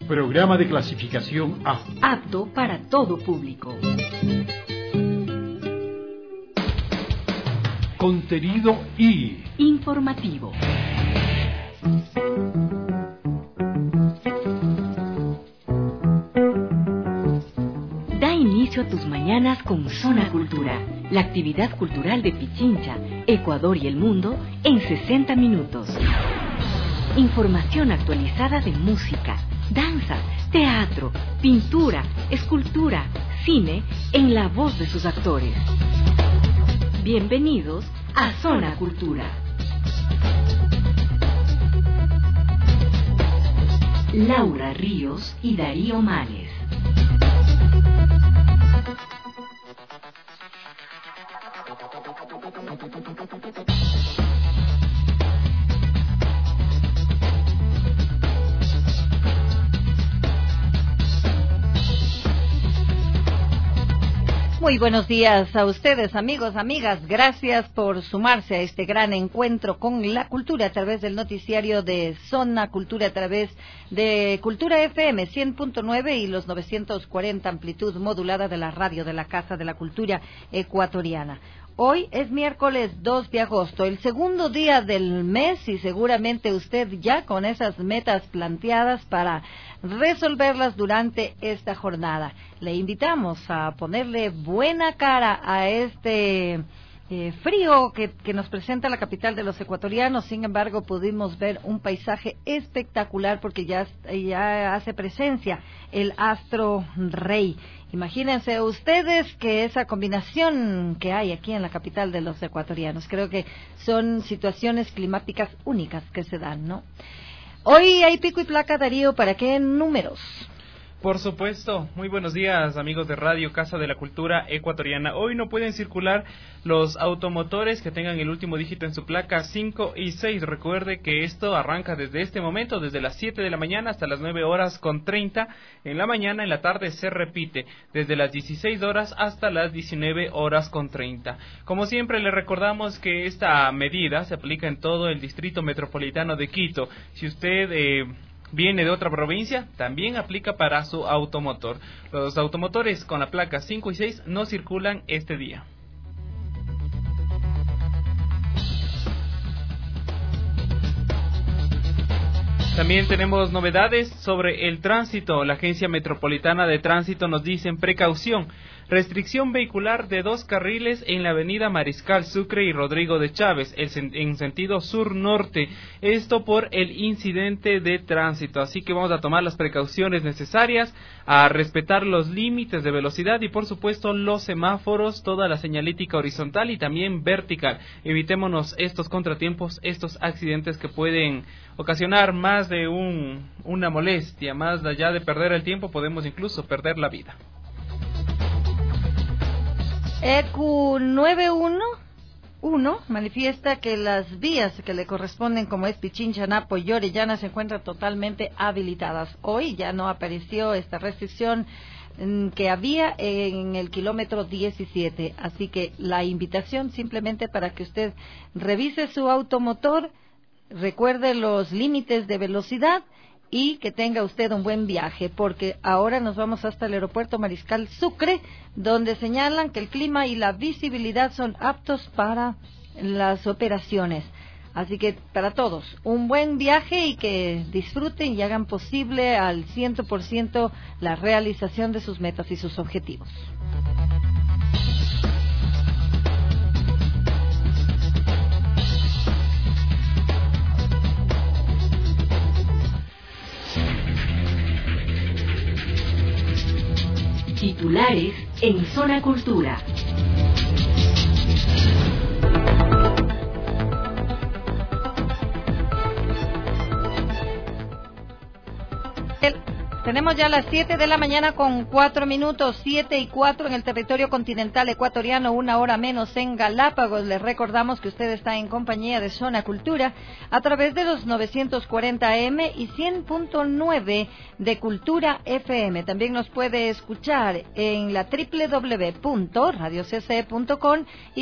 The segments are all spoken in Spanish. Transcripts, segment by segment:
Programa de clasificación A. Apto para todo público. Contenido I. Informativo. Da inicio a tus mañanas con Zona Cultura, la actividad cultural de Pichincha, Ecuador y el mundo en 60 minutos. Información actualizada de música, danza, teatro, pintura, escultura, cine, en la voz de sus actores. Bienvenidos a Zona Cultura. Laura Ríos y Darío Males. Muy buenos días a ustedes, amigos, amigas. Gracias por sumarse a este gran encuentro con la cultura a través del noticiario de Zona Cultura, a través de Cultura FM 100.9 y los 940 amplitud modulada de la radio de la Casa de la Cultura Ecuatoriana. Hoy es miércoles 2 de agosto, el segundo día del mes, y seguramente usted ya con esas metas planteadas para resolverlas durante esta jornada. Le invitamos a ponerle buena cara a este frío que nos presenta la capital de los ecuatorianos. Sin embargo, pudimos ver un paisaje espectacular porque ya hace presencia el astro rey. Imagínense ustedes que esa combinación que hay aquí en la capital de los ecuatorianos, creo que son situaciones climáticas únicas que se dan, ¿no? Hoy hay pico y placa, Darío, ¿para qué números? Por supuesto, muy buenos días amigos de Radio Casa de la Cultura Ecuatoriana. Hoy no pueden circular los automotores que tengan el último dígito en su placa 5 y 6. Recuerde que esto arranca desde este momento, desde las 7 de la mañana hasta las 9:30 en la mañana. En la tarde se repite desde las 16 horas hasta las 19:30. Como siempre le recordamos que esta medida se aplica en todo el distrito metropolitano de Quito. Si usted viene de otra provincia, también aplica para su automotor. Los automotores con la placa 5 y 6 no circulan este día. También tenemos novedades sobre el tránsito. La Agencia Metropolitana de Tránsito nos dice: precaución, restricción vehicular de 2 carriles en la avenida Mariscal Sucre y Rodrigo de Chávez, en sentido sur-norte. Esto por el incidente de tránsito. Así que vamos a tomar las precauciones necesarias, a respetar los límites de velocidad y por supuesto los semáforos, toda la señalítica horizontal y también vertical. Evitémonos estos contratiempos, estos accidentes que pueden ocasionar más de una molestia. Más allá de perder el tiempo, podemos incluso perder la vida. ECU 911 manifiesta que las vías que le corresponden, como es Pichincha, Napo y Orellana, se encuentran totalmente habilitadas. Hoy ya no apareció esta restricción que había en el kilómetro 17, así que la invitación simplemente para que usted revise su automotor, recuerde los límites de velocidad y que tenga usted un buen viaje, porque ahora nos vamos hasta el aeropuerto Mariscal Sucre, donde señalan que el clima y la visibilidad son aptos para las operaciones. Así que para todos, un buen viaje y que disfruten y hagan posible al 100% la realización de sus metas y sus objetivos. Titulares en Zona Cultura. Tenemos ya las 7 de la mañana con 4 minutos, 7:04 en el territorio continental ecuatoriano, 1 hora menos en Galápagos. Les recordamos que usted está en compañía de Zona Cultura a través de los 940 AM y 100.9 de Cultura FM. También nos puede escuchar en la www.radiocce.com y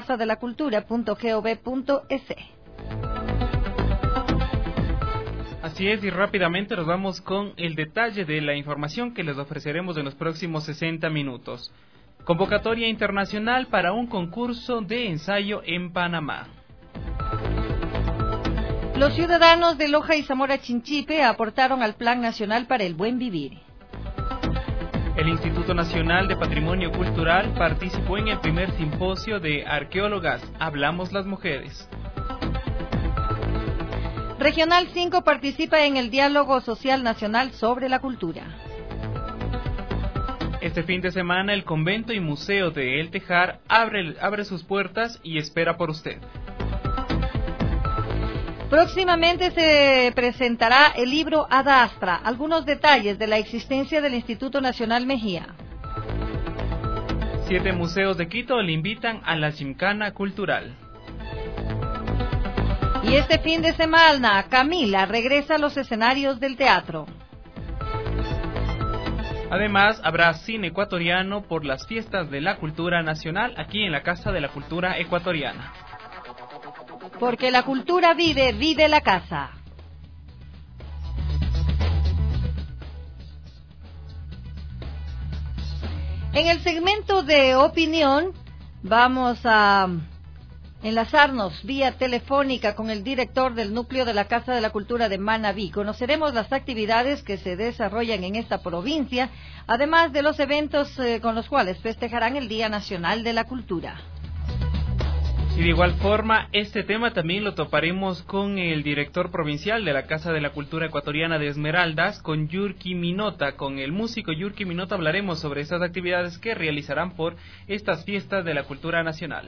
www.casadelacultura.gov.es. Así es, y rápidamente nos vamos con el detalle de la información que les ofreceremos en los próximos 60 minutos. Convocatoria internacional para un concurso de ensayo en Panamá. Los ciudadanos de Loja y Zamora Chinchipe aportaron al Plan Nacional para el Buen Vivir. El Instituto Nacional de Patrimonio Cultural participó en el primer simposio de arqueólogas Hablamos las Mujeres. Regional 5 participa en el Diálogo Social Nacional sobre la Cultura. Este fin de semana el Convento y Museo de El Tejar abre sus puertas y espera por usted. Próximamente se presentará el libro Ada Astra, algunos detalles de la existencia del Instituto Nacional Mejía. 7 museos de Quito le invitan a la Gimcana Cultural. Y este fin de semana, Camila regresa a los escenarios del teatro. Además, habrá cine ecuatoriano por las fiestas de la cultura nacional aquí en la Casa de la Cultura Ecuatoriana. Porque la cultura vive, vive la casa. En el segmento de opinión vamos a enlazarnos vía telefónica con el director del núcleo de la Casa de la Cultura de Manabí. Conoceremos las actividades que se desarrollan en esta provincia, además de los eventos con los cuales festejarán el Día Nacional de la Cultura. Y de igual forma, este tema también lo toparemos con el director provincial de la Casa de la Cultura Ecuatoriana de Esmeraldas, con Yurki Minota. Con el músico Yurki Minota hablaremos sobre esas actividades que realizarán por estas fiestas de la cultura nacional.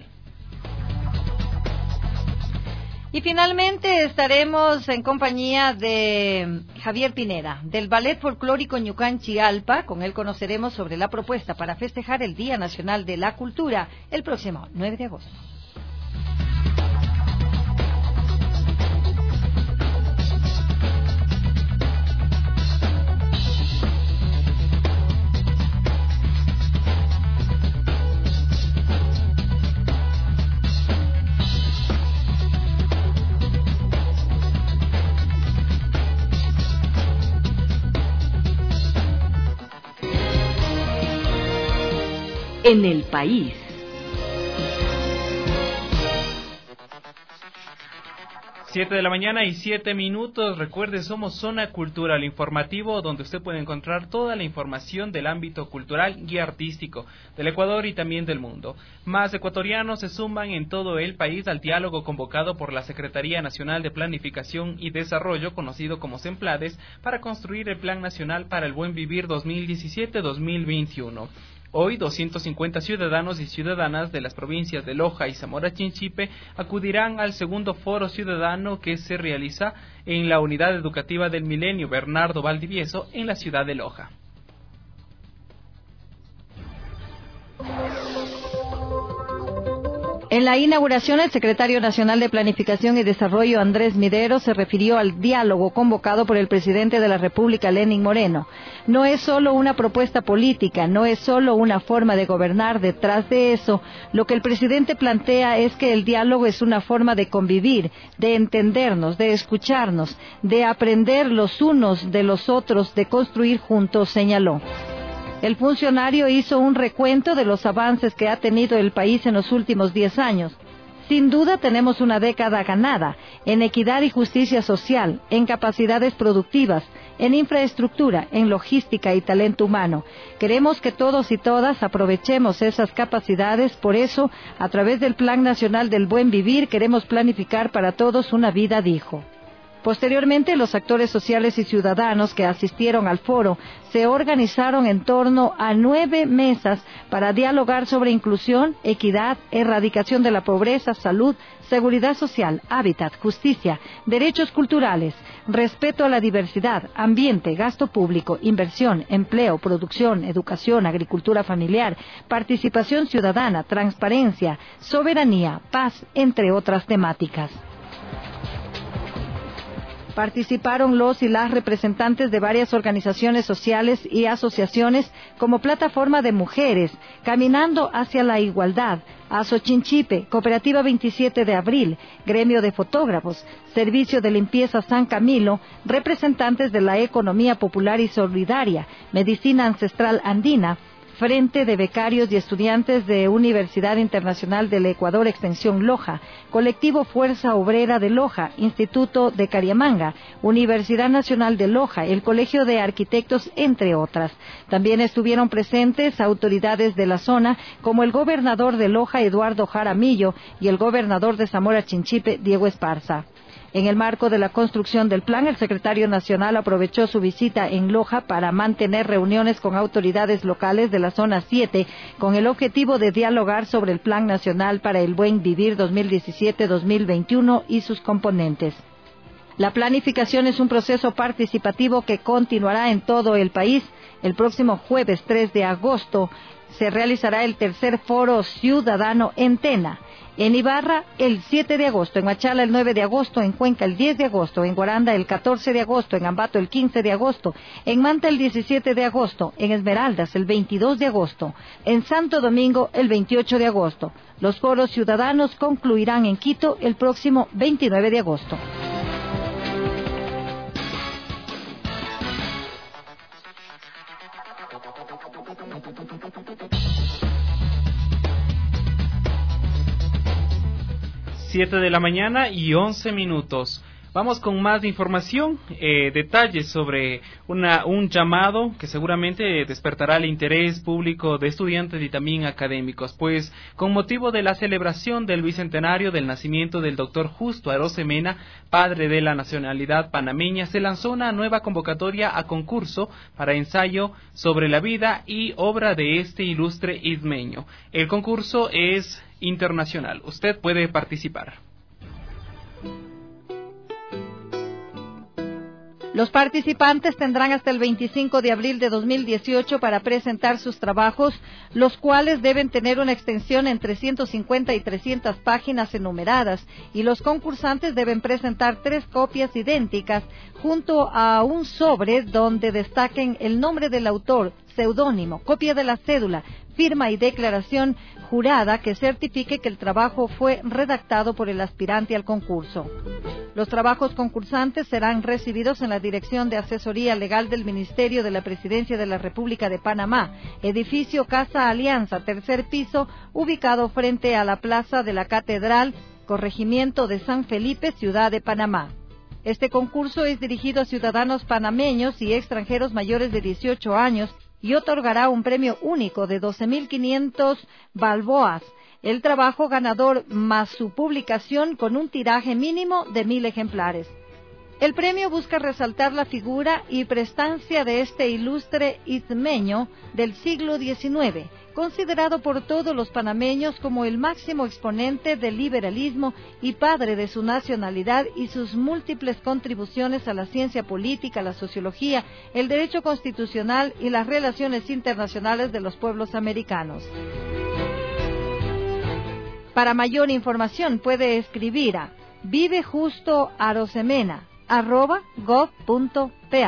Y finalmente estaremos en compañía de Javier Pineda, del Ballet Folclórico Ñucanchi Alpa. Con él conoceremos sobre la propuesta para festejar el Día Nacional de la Cultura el próximo 9 de agosto. En el país. Siete de la mañana y 7 minutos. Recuerde, somos Zona Cultural Informativo, donde usted puede encontrar toda la información del ámbito cultural y artístico del Ecuador y también del mundo. Más ecuatorianos se suman en todo el país al diálogo convocado por la Secretaría Nacional de Planificación y Desarrollo, conocido como SEMPLADES, para construir el Plan Nacional para el Buen Vivir 2017-2021. Hoy, 250 ciudadanos y ciudadanas de las provincias de Loja y Zamora Chinchipe acudirán al segundo foro ciudadano que se realiza en la Unidad Educativa del Milenio Bernardo Valdivieso en la ciudad de Loja. En la inauguración, el secretario nacional de Planificación y Desarrollo, Andrés Midero, se refirió al diálogo convocado por el presidente de la República, Lenín Moreno. No es solo una propuesta política, no es solo una forma de gobernar. Detrás de eso, lo que el presidente plantea es que el diálogo es una forma de convivir, de entendernos, de escucharnos, de aprender los unos de los otros, de construir juntos, señaló. El funcionario hizo un recuento de los avances que ha tenido el país en los últimos 10 años. Sin duda tenemos una década ganada en equidad y justicia social, en capacidades productivas, en infraestructura, en logística y talento humano. Queremos que todos y todas aprovechemos esas capacidades, por eso, a través del Plan Nacional del Buen Vivir, queremos planificar para todos una vida, dijo. Posteriormente, los actores sociales y ciudadanos que asistieron al foro se organizaron en torno a 9 mesas para dialogar sobre inclusión, equidad, erradicación de la pobreza, salud, seguridad social, hábitat, justicia, derechos culturales, respeto a la diversidad, ambiente, gasto público, inversión, empleo, producción, educación, agricultura familiar, participación ciudadana, transparencia, soberanía, paz, entre otras temáticas. Participaron los y las representantes de varias organizaciones sociales y asociaciones como Plataforma de Mujeres, Caminando hacia la Igualdad, Aso Chinchipe, Cooperativa 27 de Abril, Gremio de Fotógrafos, Servicio de Limpieza San Camilo, representantes de la Economía Popular y Solidaria, Medicina Ancestral Andina, Frente de Becarios y Estudiantes de Universidad Internacional del Ecuador Extensión Loja, Colectivo Fuerza Obrera de Loja, Instituto de Cariamanga, Universidad Nacional de Loja, el Colegio de Arquitectos, entre otras. También estuvieron presentes autoridades de la zona, como el gobernador de Loja, Eduardo Jaramillo, y el gobernador de Zamora Chinchipe, Diego Esparza. En el marco de la construcción del plan, el secretario nacional aprovechó su visita en Loja para mantener reuniones con autoridades locales de la zona 7 con el objetivo de dialogar sobre el Plan Nacional para el Buen Vivir 2017-2021 y sus componentes. La planificación es un proceso participativo que continuará en todo el país. El próximo jueves 3 de agosto se realizará el tercer Foro Ciudadano en Tena. En Ibarra, el 7 de agosto, en Machala el 9 de agosto, en Cuenca el 10 de agosto, en Guaranda el 14 de agosto, en Ambato el 15 de agosto, en Manta el 17 de agosto, en Esmeraldas el 22 de agosto, en Santo Domingo el 28 de agosto. Los foros ciudadanos concluirán en Quito el próximo 29 de agosto. Siete de la mañana y 11 minutos. Vamos con más información, detalles sobre un llamado que seguramente despertará el interés público de estudiantes y también académicos, pues con motivo de la celebración del bicentenario del nacimiento del doctor Justo Arosemena, padre de la nacionalidad panameña, se lanzó una nueva convocatoria a concurso para ensayo sobre la vida y obra de este ilustre ismeño. El concurso es internacional. Usted puede participar. Los participantes tendrán hasta el 25 de abril de 2018 para presentar sus trabajos, los cuales deben tener una extensión entre 150 y 300 páginas enumeradas, y los concursantes deben presentar 3 copias idénticas junto a un sobre donde destaquen el nombre del autor, seudónimo, copia de la cédula, firma y declaración jurada que certifique que el trabajo fue redactado por el aspirante al concurso. Los trabajos concursantes serán recibidos en la Dirección de Asesoría Legal del Ministerio de la Presidencia de la República de Panamá, edificio Casa Alianza, 3er piso, ubicado frente a la Plaza de la Catedral, corregimiento de San Felipe, Ciudad de Panamá. Este concurso es dirigido a ciudadanos panameños y extranjeros mayores de 18 años y otorgará un premio único de 12.500 balboas. El trabajo ganador más su publicación con un tiraje mínimo de 1.000 ejemplares. El premio busca resaltar la figura y prestancia de este ilustre ismeño del siglo XIX, considerado por todos los panameños como el máximo exponente del liberalismo y padre de su nacionalidad y sus múltiples contribuciones a la ciencia política, la sociología, el derecho constitucional y las relaciones internacionales de los pueblos americanos. Para mayor información puede escribir a vivejustoarosemena@gov.pa.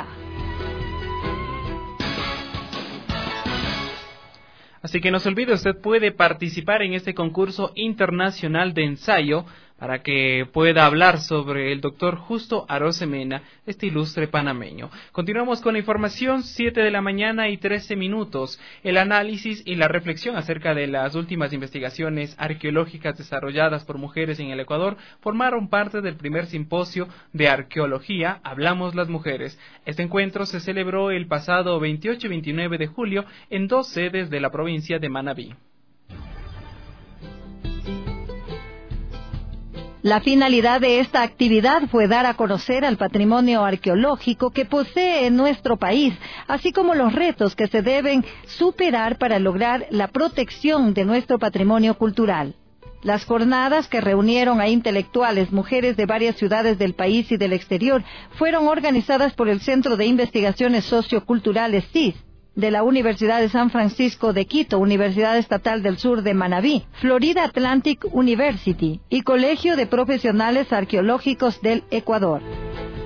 Así que no se olvide, usted puede participar en este concurso internacional de ensayo para que pueda hablar sobre el doctor Justo Arosemena, este ilustre panameño. Continuamos con la información, 7 de la mañana y 13 minutos. El análisis y la reflexión acerca de las últimas investigaciones arqueológicas desarrolladas por mujeres en el Ecuador formaron parte del primer simposio de arqueología Hablamos las Mujeres. Este encuentro se celebró el pasado 28 y 29 de julio en 2 sedes de la provincia de Manabí. La finalidad de esta actividad fue dar a conocer al patrimonio arqueológico que posee nuestro país, así como los retos que se deben superar para lograr la protección de nuestro patrimonio cultural. Las jornadas, que reunieron a intelectuales, mujeres de varias ciudades del país y del exterior, fueron organizadas por el Centro de Investigaciones Socioculturales CIS, de la Universidad de San Francisco de Quito, Universidad Estatal del Sur de Manabí, Florida Atlantic University y Colegio de Profesionales Arqueológicos del Ecuador.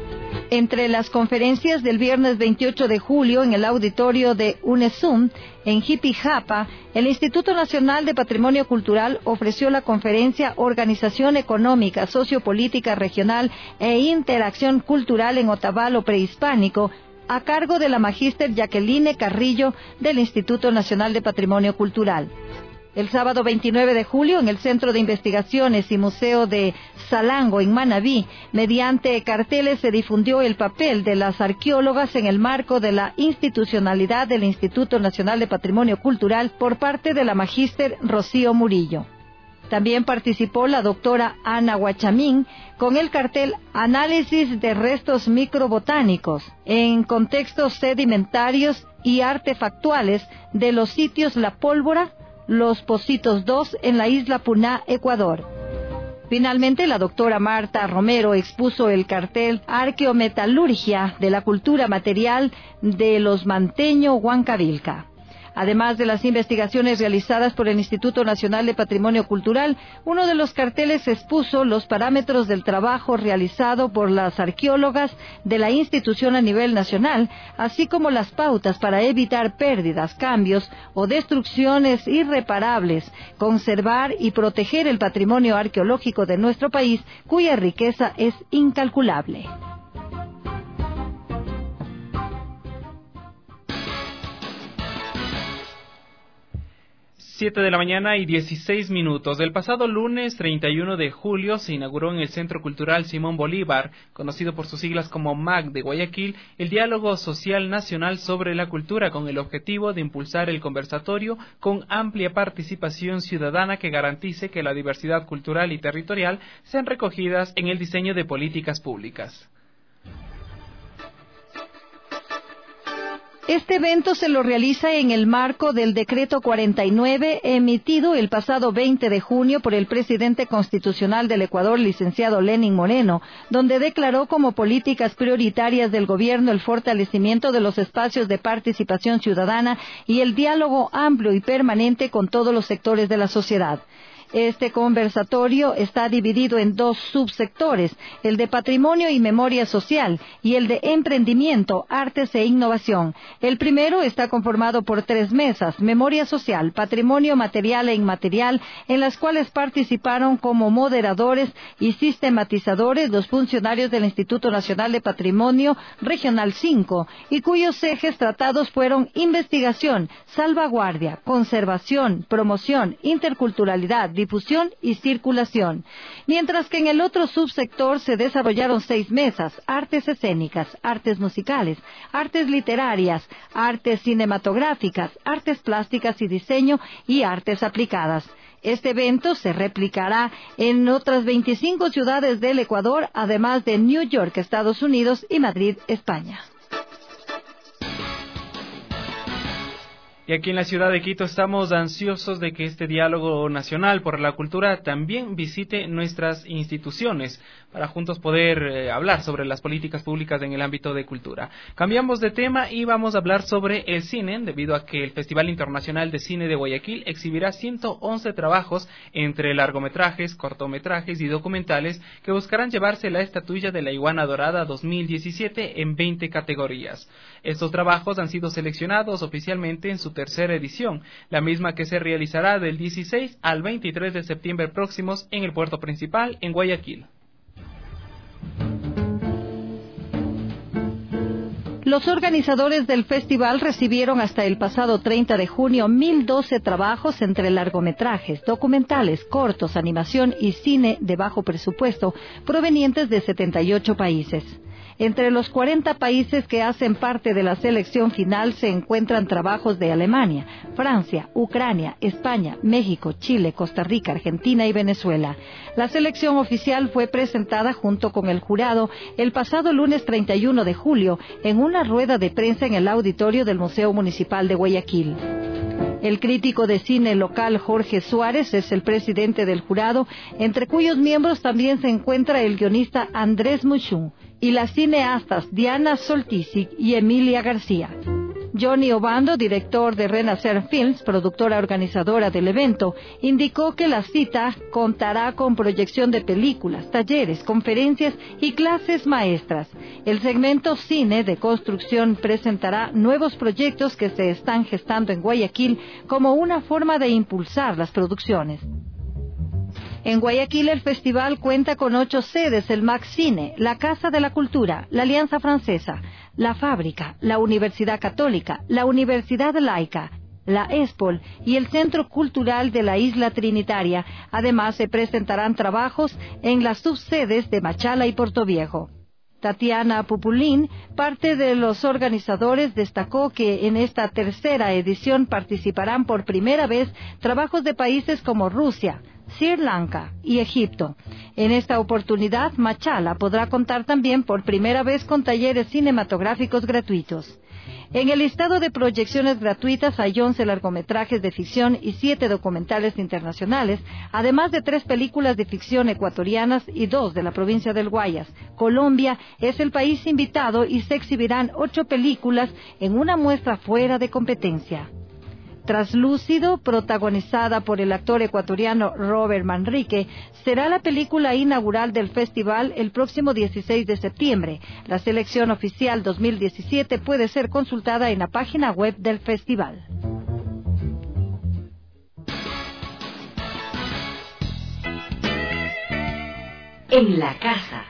Entre las conferencias del viernes 28 de julio en el auditorio de UNESUM, en Jipijapa, el Instituto Nacional de Patrimonio Cultural ofreció la conferencia Organización Económica, Sociopolítica Regional e Interacción Cultural en Otavalo Prehispánico, a cargo de la magíster Jacqueline Carrillo del Instituto Nacional de Patrimonio Cultural. El sábado 29 de julio, en el Centro de Investigaciones y Museo de Salango, en Manabí, mediante carteles se difundió el papel de las arqueólogas en el marco de la institucionalidad del Instituto Nacional de Patrimonio Cultural por parte de la magíster Rocío Murillo. También participó la doctora Ana Guachamín con el cartel Análisis de restos microbotánicos en contextos sedimentarios y artefactuales de los sitios La Pólvora, Los Pocitos 2 en la isla Puná, Ecuador. Finalmente, la doctora Marta Romero expuso el cartel Arqueometalurgia de la cultura material de los Manteño Huancavilca. Además de las investigaciones realizadas por el Instituto Nacional de Patrimonio Cultural, uno de los carteles expuso los parámetros del trabajo realizado por las arqueólogas de la institución a nivel nacional, así como las pautas para evitar pérdidas, cambios o destrucciones irreparables, conservar y proteger el patrimonio arqueológico de nuestro país, cuya riqueza es incalculable. 7 de la mañana y 16 minutos. El pasado lunes 31 de julio se inauguró en el Centro Cultural Simón Bolívar, conocido por sus siglas como MAC de Guayaquil, el Diálogo Social Nacional sobre la Cultura, con el objetivo de impulsar el conversatorio con amplia participación ciudadana que garantice que la diversidad cultural y territorial sean recogidas en el diseño de políticas públicas. Este evento se lo realiza en el marco del Decreto 49 emitido el pasado 20 de junio por el presidente constitucional del Ecuador, licenciado Lenín Moreno, donde declaró como políticas prioritarias del gobierno el fortalecimiento de los espacios de participación ciudadana y el diálogo amplio y permanente con todos los sectores de la sociedad. Este conversatorio está dividido en dos subsectores, el de patrimonio y memoria social y el de emprendimiento, artes e innovación. El primero está conformado por 3 mesas, memoria social, patrimonio material e inmaterial, en las cuales participaron como moderadores y sistematizadores los funcionarios del Instituto Nacional de Patrimonio Regional 5, y cuyos ejes tratados fueron investigación, salvaguardia, conservación, promoción, interculturalidad, difusión y circulación. Mientras que en el otro subsector se desarrollaron 6 mesas, artes escénicas, artes musicales, artes literarias, artes cinematográficas, artes plásticas y diseño y artes aplicadas. Este evento se replicará en otras 25 ciudades del Ecuador, además de New York, Estados Unidos, y Madrid, España. Y aquí en la ciudad de Quito estamos ansiosos de que este diálogo nacional por la cultura también visite nuestras instituciones para juntos poder hablar sobre las políticas públicas en el ámbito de cultura. Cambiamos de tema y vamos a hablar sobre el cine, debido a que el Festival Internacional de Cine de Guayaquil exhibirá 111 trabajos entre largometrajes, cortometrajes y documentales que buscarán llevarse la estatuilla de la Iguana Dorada 2017 en 20 categorías. Estos trabajos han sido seleccionados oficialmente en su tercera edición, la misma que se realizará del 16 al 23 de septiembre próximos en el puerto principal en Guayaquil. Los organizadores del festival recibieron hasta el pasado 30 de junio 1.012 trabajos entre largometrajes, documentales, cortos, animación y cine de bajo presupuesto provenientes de 78 países. Entre los 40 países que hacen parte de la selección final se encuentran trabajos de Alemania, Francia, Ucrania, España, México, Chile, Costa Rica, Argentina y Venezuela. La selección oficial fue presentada junto con el jurado el pasado lunes 31 de julio en una rueda de prensa en el auditorio del Museo Municipal de Guayaquil. El crítico de cine local Jorge Suárez es el presidente del jurado, entre cuyos miembros también se encuentra el guionista Andrés Muchú y las cineastas Diana Soltisic y Emilia García. Johnny Obando, director de Renacer Films, productora organizadora del evento, indicó que la cita contará con proyección de películas, talleres, conferencias y clases maestras. El segmento Cine de Construcción presentará nuevos proyectos que se están gestando en Guayaquil como una forma de impulsar las producciones. En Guayaquil el festival cuenta con 8 sedes: el Max Cine, la Casa de la Cultura, la Alianza Francesa, la Fábrica, la Universidad Católica, la Universidad Laica, la ESPOL y el Centro Cultural de la Isla Trinitaria. Además se presentarán trabajos en las subsedes de Machala y Portoviejo. Tatiana Pupulín, parte de los organizadores, destacó que en esta tercera edición participarán por primera vez trabajos de países como Rusia, Sri Lanka y Egipto. En esta oportunidad, Machala podrá contar también por primera vez con talleres cinematográficos gratuitos. En el listado de proyecciones gratuitas hay 11 largometrajes de ficción y 7 documentales internacionales, además de 3 películas de ficción ecuatorianas y 2 de la provincia del Guayas. Colombia es el país invitado y se exhibirán 8 películas en una muestra fuera de competencia. Traslúcido, protagonizada por el actor ecuatoriano Robert Manrique, será la película inaugural del festival el próximo 16 de septiembre. La selección oficial 2017 puede ser consultada en la página web del festival. En la casa.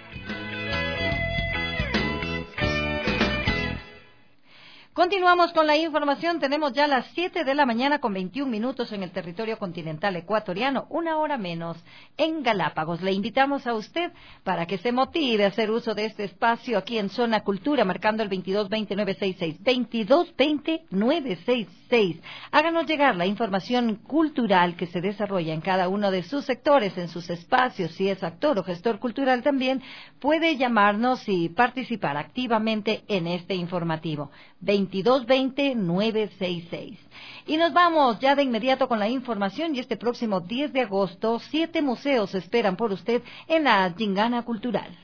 Continuamos con la información. Tenemos ya las 7 de la mañana con 21 minutos en el territorio continental ecuatoriano, 1 hora menos en Galápagos. Le invitamos a usted para que se motive a hacer uso de este espacio aquí en Zona Cultura, marcando el 2220-966, 2220-966. Háganos llegar la información cultural que se desarrolla en cada uno de sus sectores, en sus espacios. Si es actor o gestor cultural también puede llamarnos y participar activamente en este informativo. 2220-966. Y nos vamos ya de inmediato con la información, y este próximo 10 de agosto 7 museos esperan por usted en la Gingana Cultural.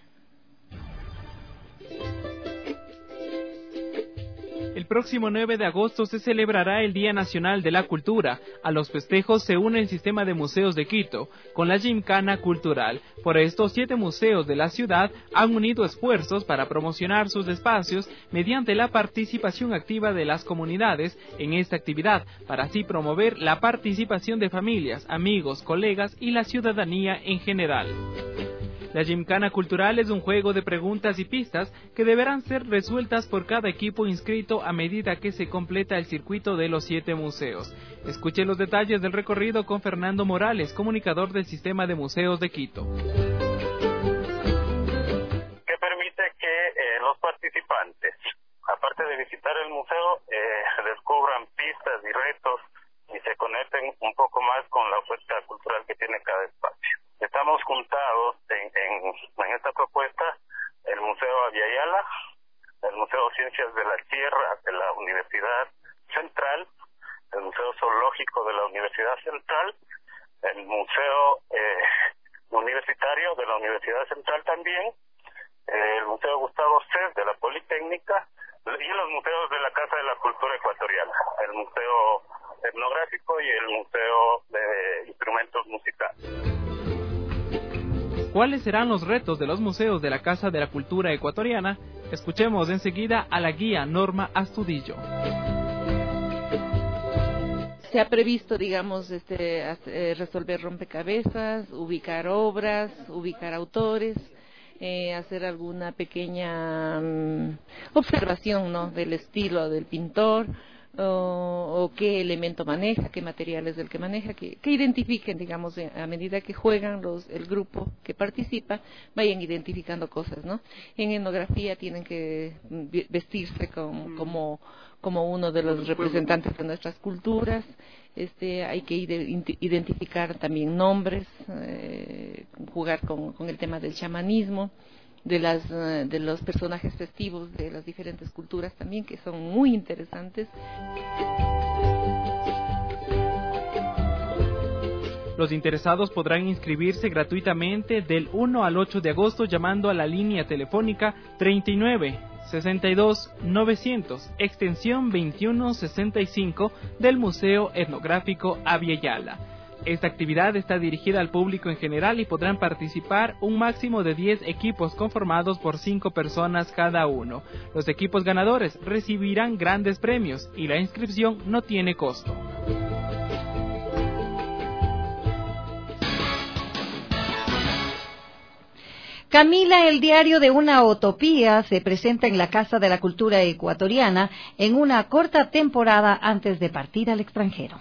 El próximo 9 de agosto se celebrará el Día Nacional de la Cultura. A los festejos se une el Sistema de Museos de Quito con la Gimcana Cultural. Por esto, 7 museos de la ciudad han unido esfuerzos para promocionar sus espacios mediante la participación activa de las comunidades en esta actividad, para así promover la participación de familias, amigos, colegas y la ciudadanía en general. La Gimcana Cultural es un juego de preguntas y pistas que deberán ser resueltas por cada equipo inscrito a medida que se completa el circuito de los 7 museos. Escuche los detalles del recorrido con Fernando Morales, comunicador del Sistema de Museos de Quito. Que permite que los participantes, aparte de visitar el museo, descubran pistas y retos y se conecten un poco más con la oferta cultural que tiene cada espacio. Estamos juntados en esta propuesta el Museo Aviala, el Museo Ciencias de la Tierra de la Universidad Central, el Museo Zoológico de la Universidad Central, el Museo Universitario de la Universidad Central también, el Museo Gustavo Cés de la Politécnica y los museos de la Casa de la Cultura Ecuatoriana, el Museo Etnográfico y el Museo de Instrumentos Musicales. ¿Cuáles serán los retos de los museos de la Casa de la Cultura Ecuatoriana? Escuchemos enseguida a la guía Norma Astudillo. Se ha previsto, digamos, resolver rompecabezas, ubicar obras, ubicar autores, hacer alguna pequeña observación, ¿no?, del estilo del pintor, o qué elemento maneja, qué material es el que maneja, que identifiquen, digamos, a medida que juegan el grupo que participa, vayan identificando cosas, ¿no? En etnografía tienen que vestirse como uno de los representantes de nuestras culturas. Hay que identificar también nombres, jugar con el tema del chamanismo, de los personajes festivos de las diferentes culturas también, que son muy interesantes. Los interesados podrán inscribirse gratuitamente del 1 al 8 de agosto llamando a la línea telefónica 39 62-900, extensión 2165 del Museo Etnográfico Abya-Yala. Esta actividad está dirigida al público en general y podrán participar un máximo de 10 equipos conformados por 5 personas cada uno. Los equipos ganadores recibirán grandes premios y la inscripción no tiene costo. Camila, el diario de una utopía, se presenta en la Casa de la Cultura Ecuatoriana en una corta temporada antes de partir al extranjero.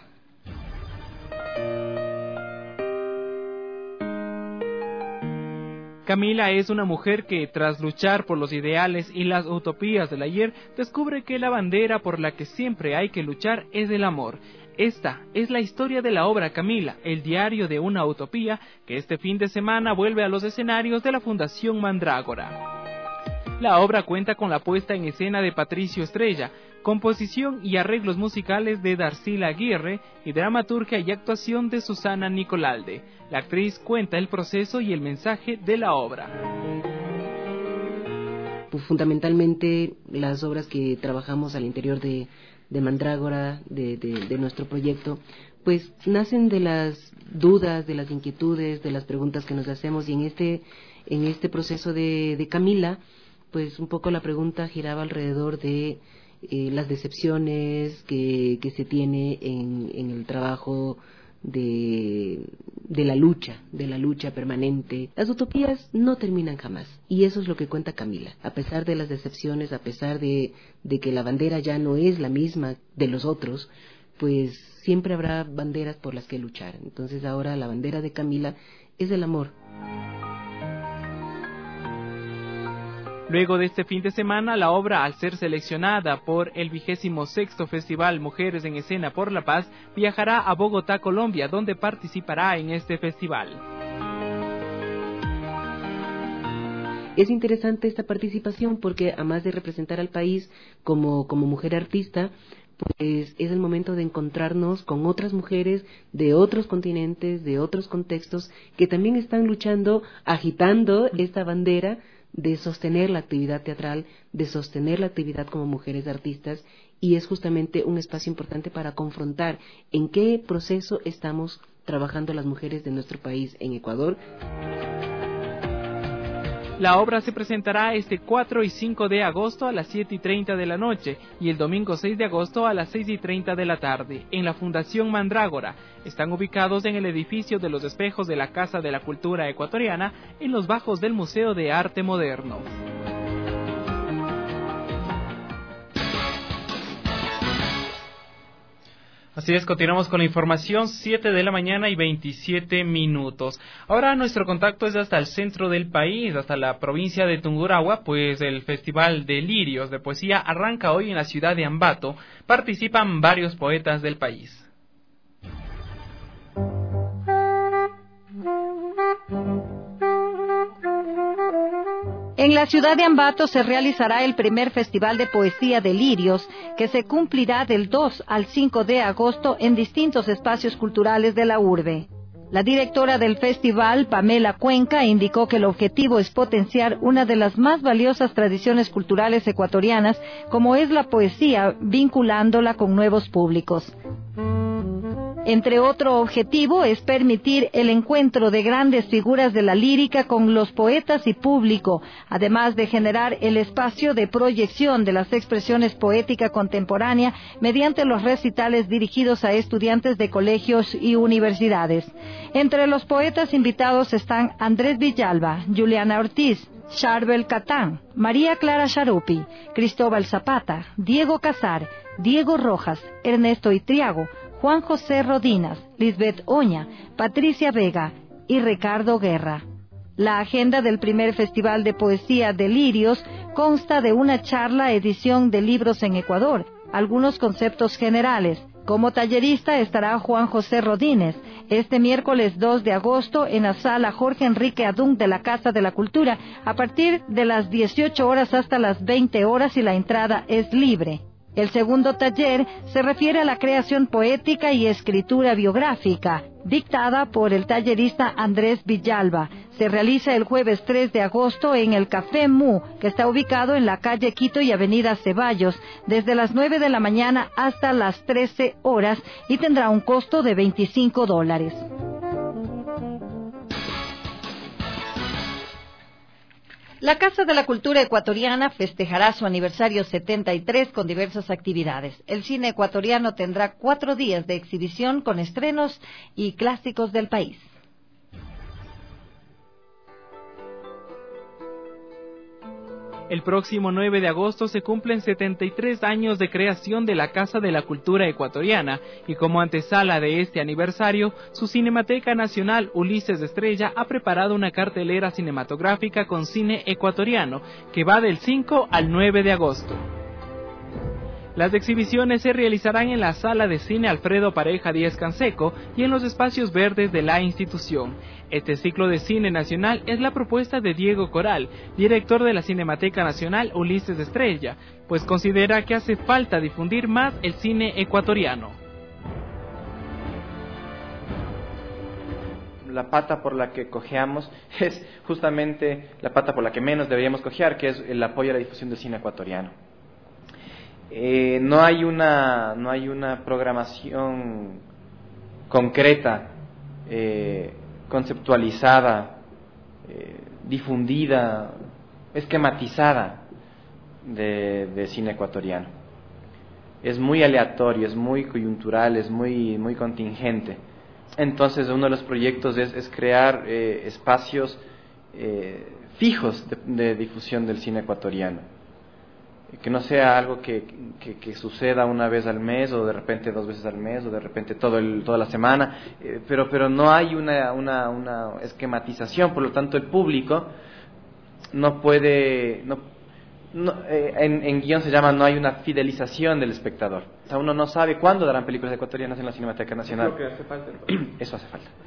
Camila es una mujer que, tras luchar por los ideales y las utopías del ayer, descubre que la bandera por la que siempre hay que luchar es el amor. Esta es la historia de la obra Camila, el diario de una utopía, que este fin de semana vuelve a los escenarios de la Fundación Mandrágora. La obra cuenta con la puesta en escena de Patricio Estrella, composición y arreglos musicales de Darcila Aguirre y dramaturgia y actuación de Susana Nicolalde. La actriz cuenta el proceso y el mensaje de la obra. Pues fundamentalmente las obras que trabajamos al interior de Mandrágora, de nuestro proyecto, pues nacen de las dudas, de las inquietudes, de las preguntas que nos hacemos, y en este proceso de Camila, pues un poco la pregunta giraba alrededor de las decepciones que se tiene en el trabajo de la lucha permanente. Las utopías no terminan jamás, y eso es lo que cuenta Camila. A pesar de las decepciones, a pesar de que la bandera ya no es la misma de los otros, pues siempre habrá banderas por las que luchar. Entonces ahora la bandera de Camila es el amor. Luego de este fin de semana, la obra, al ser seleccionada por el 26º Festival Mujeres en Escena por la Paz, viajará a Bogotá, Colombia, donde participará en este festival. Es interesante esta participación porque, además de representar al país como mujer artista, pues es el momento de encontrarnos con otras mujeres de otros continentes, de otros contextos, que también están luchando, agitando esta bandera de sostener la actividad teatral, de sostener la actividad como mujeres artistas, y es justamente un espacio importante para confrontar en qué proceso estamos trabajando las mujeres de nuestro país en Ecuador. La obra se presentará este 4 y 5 de agosto a las 7:30 de la noche y el domingo 6 de agosto a las 6:30 de la tarde en la Fundación Mandrágora. Están ubicados en el edificio de los espejos de la Casa de la Cultura Ecuatoriana, en los bajos del Museo de Arte Moderno. Así es, continuamos con la información, 7 de la mañana y 27 minutos. Ahora nuestro contacto es hasta el centro del país, hasta la provincia de Tungurahua, pues el Festival de Lirios de Poesía arranca hoy en la ciudad de Ambato. Participan varios poetas del país. En la ciudad de Ambato se realizará el primer Festival de Poesía de Lirios, que se cumplirá del 2 al 5 de agosto en distintos espacios culturales de la urbe. La directora del festival, Pamela Cuenca, indicó que el objetivo es potenciar una de las más valiosas tradiciones culturales ecuatorianas, como es la poesía, vinculándola con nuevos públicos. Entre otro objetivo es permitir el encuentro de grandes figuras de la lírica con los poetas y público, además de generar el espacio de proyección de las expresiones poética contemporánea mediante los recitales dirigidos a estudiantes de colegios y universidades. Entre los poetas invitados están Andrés Villalba, Juliana Ortiz, Charbel Catán, María Clara Charupi, Cristóbal Zapata, Diego Casar, Diego Rojas, Ernesto Itriago, Juan José Rodinas, Lisbeth Oña, Patricia Vega y Ricardo Guerra. La agenda del primer Festival de Poesía de Lirios consta de una charla edición de libros en Ecuador, algunos conceptos generales. Como tallerista estará Juan José Rodínez, este miércoles 2 de agosto en la sala Jorge Enrique Adún de la Casa de la Cultura, a partir de las 18 horas hasta las 20 horas y la entrada es libre. El segundo taller se refiere a la creación poética y escritura biográfica, dictada por el tallerista Andrés Villalba. Se realiza el jueves 3 de agosto en el Café Mu, que está ubicado en la calle Quito y avenida Ceballos, desde las 9 de la mañana hasta las 13 horas y tendrá un costo de $25. La Casa de la Cultura Ecuatoriana festejará su aniversario 73 con diversas actividades. El cine ecuatoriano tendrá 4 días de exhibición con estrenos y clásicos del país. El próximo 9 de agosto se cumplen 73 años de creación de la Casa de la Cultura Ecuatoriana y como antesala de este aniversario, su Cinemateca Nacional Ulises Estrella ha preparado una cartelera cinematográfica con cine ecuatoriano que va del 5 al 9 de agosto. Las exhibiciones se realizarán en la Sala de Cine Alfredo Pareja Díez Canseco y en los espacios verdes de la institución. Este ciclo de cine nacional es la propuesta de Diego Coral, director de la Cinemateca Nacional Ulises Estrella, pues considera que hace falta difundir más el cine ecuatoriano. La pata por la que cojeamos es justamente la pata por la que menos deberíamos cojear, que es el apoyo a la difusión del cine ecuatoriano. No hay una programación concreta, conceptualizada, difundida, esquematizada de cine ecuatoriano. Es muy aleatorio, es muy coyuntural, es muy contingente. Entonces uno de los proyectos es crear espacios fijos de difusión del cine ecuatoriano. Que no sea algo que suceda una vez al mes o de repente 2 veces al mes o de repente toda la semana, pero no hay una esquematización, por lo tanto el público no puede, en guión se llama, no hay una fidelización del espectador. O sea, uno no sabe cuándo darán películas ecuatorianas en la Cinemateca Nacional. Creo que hace falta. Eso hace falta.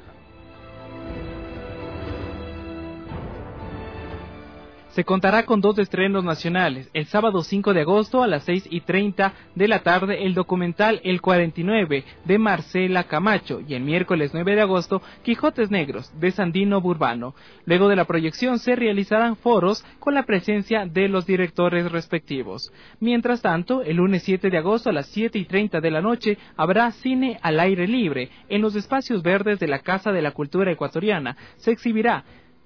Se contará con 2 estrenos nacionales. El sábado 5 de agosto a las 6:30 de la tarde el documental El 49 de Marcela Camacho y el miércoles 9 de agosto Quijotes Negros de Sandino Burbano. Luego de la proyección se realizarán foros con la presencia de los directores respectivos. Mientras tanto, el lunes 7 de agosto a las 7:30 de la noche habrá cine al aire libre en los espacios verdes de la Casa de la Cultura Ecuatoriana. Se exhibirá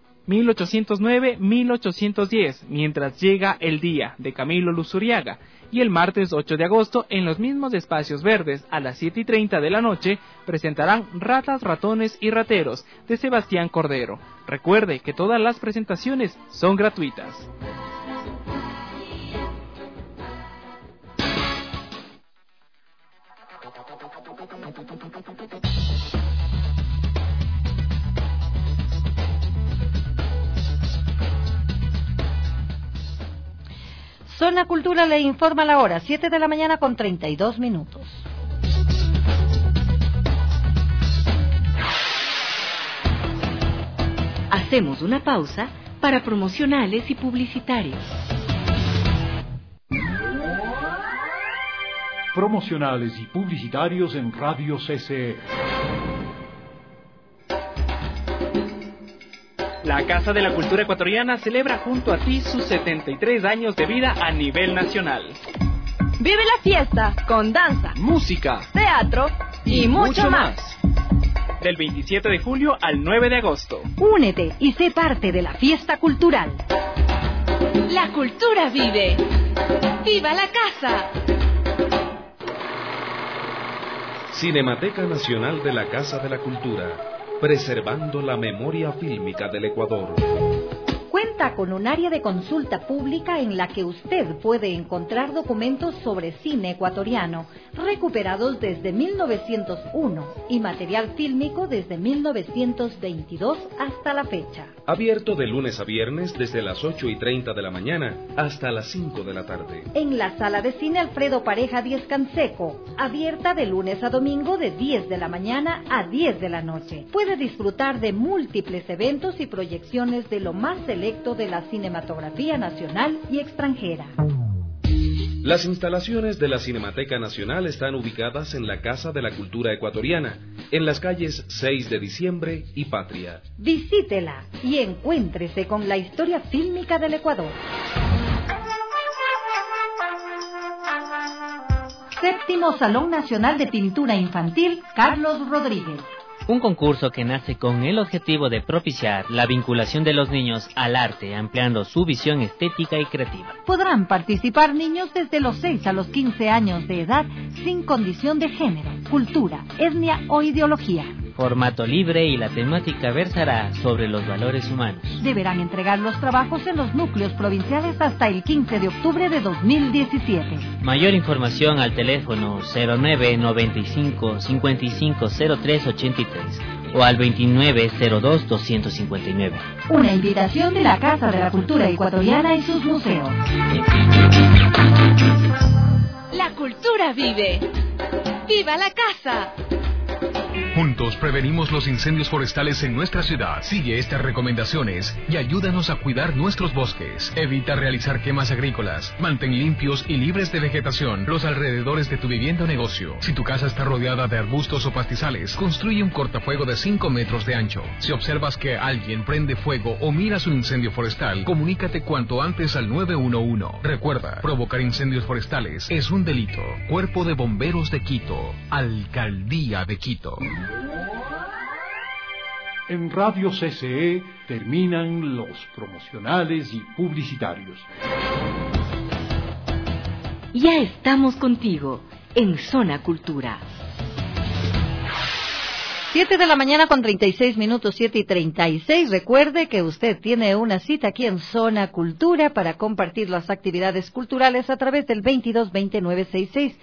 1809-1810, mientras llega el día, de Camilo Luzuriaga, y el martes 8 de agosto, en los mismos espacios verdes, a las 7:30 de la noche, presentarán Ratas, Ratones y Rateros, de Sebastián Cordero. Recuerde que todas las presentaciones son gratuitas. Zona Cultura le informa la hora, 7 de la mañana con 32 minutos. Hacemos una pausa para promocionales y publicitarios. Promocionales y publicitarios en Radio CC. La Casa de la Cultura Ecuatoriana celebra junto a ti sus 73 años de vida a nivel nacional. Vive la fiesta con danza, música, teatro y mucho más. Del 27 de julio al 9 de agosto. Únete y sé parte de la fiesta cultural. La cultura vive. ¡Viva la casa! Cinemateca Nacional de la Casa de la Cultura, preservando la memoria fílmica del Ecuador. Cuenta con un área de consulta pública en la que usted puede encontrar documentos sobre cine ecuatoriano recuperados desde 1901 y material fílmico desde 1922 hasta la fecha. Abierto de lunes a viernes desde las 8:30 de la mañana hasta las 5 de la tarde. En la Sala de Cine Alfredo Pareja Díez Canseco, abierta de lunes a domingo de 10 de la mañana a 10 de la noche. Puede disfrutar de múltiples eventos y proyecciones de lo más selecto de la cinematografía nacional y extranjera. Las instalaciones de la Cinemateca Nacional están ubicadas en la Casa de la Cultura Ecuatoriana, en las calles 6 de Diciembre y Patria. Visítela y encuéntrese con la historia fílmica del Ecuador. Séptimo Salón Nacional de Pintura Infantil Carlos Rodríguez. Un concurso que nace con el objetivo de propiciar la vinculación de los niños al arte, ampliando su visión estética y creativa. Podrán participar niños desde los 6 a los 15 años de edad, sin condición de género, cultura, etnia o ideología. Formato libre y la temática versará sobre los valores humanos. Deberán entregar los trabajos en los núcleos provinciales hasta el 15 de octubre de 2017. Mayor información al teléfono 0995 5503 83 o al 2902 259. Una invitación de la Casa de la Cultura Ecuatoriana y sus museos. La cultura vive. ¡Viva la casa! Juntos prevenimos los incendios forestales en nuestra ciudad. Sigue estas recomendaciones y ayúdanos a cuidar nuestros bosques. Evita realizar quemas agrícolas. Mantén limpios y libres de vegetación los alrededores de tu vivienda o negocio. Si tu casa está rodeada de arbustos o pastizales, construye un cortafuego de 5 metros de ancho. Si observas que alguien prende fuego o miras un incendio forestal, comunícate cuanto antes al 911. Recuerda, provocar incendios forestales es un delito. Cuerpo de Bomberos de Quito. Alcaldía de Quito. En Radio CCE terminan los promocionales y publicitarios. Ya estamos contigo en Zona Cultura. 7 de la mañana con 36 minutos, 7:36. Recuerde que usted tiene una cita aquí en Zona Cultura para compartir las actividades culturales a través del 2220-966,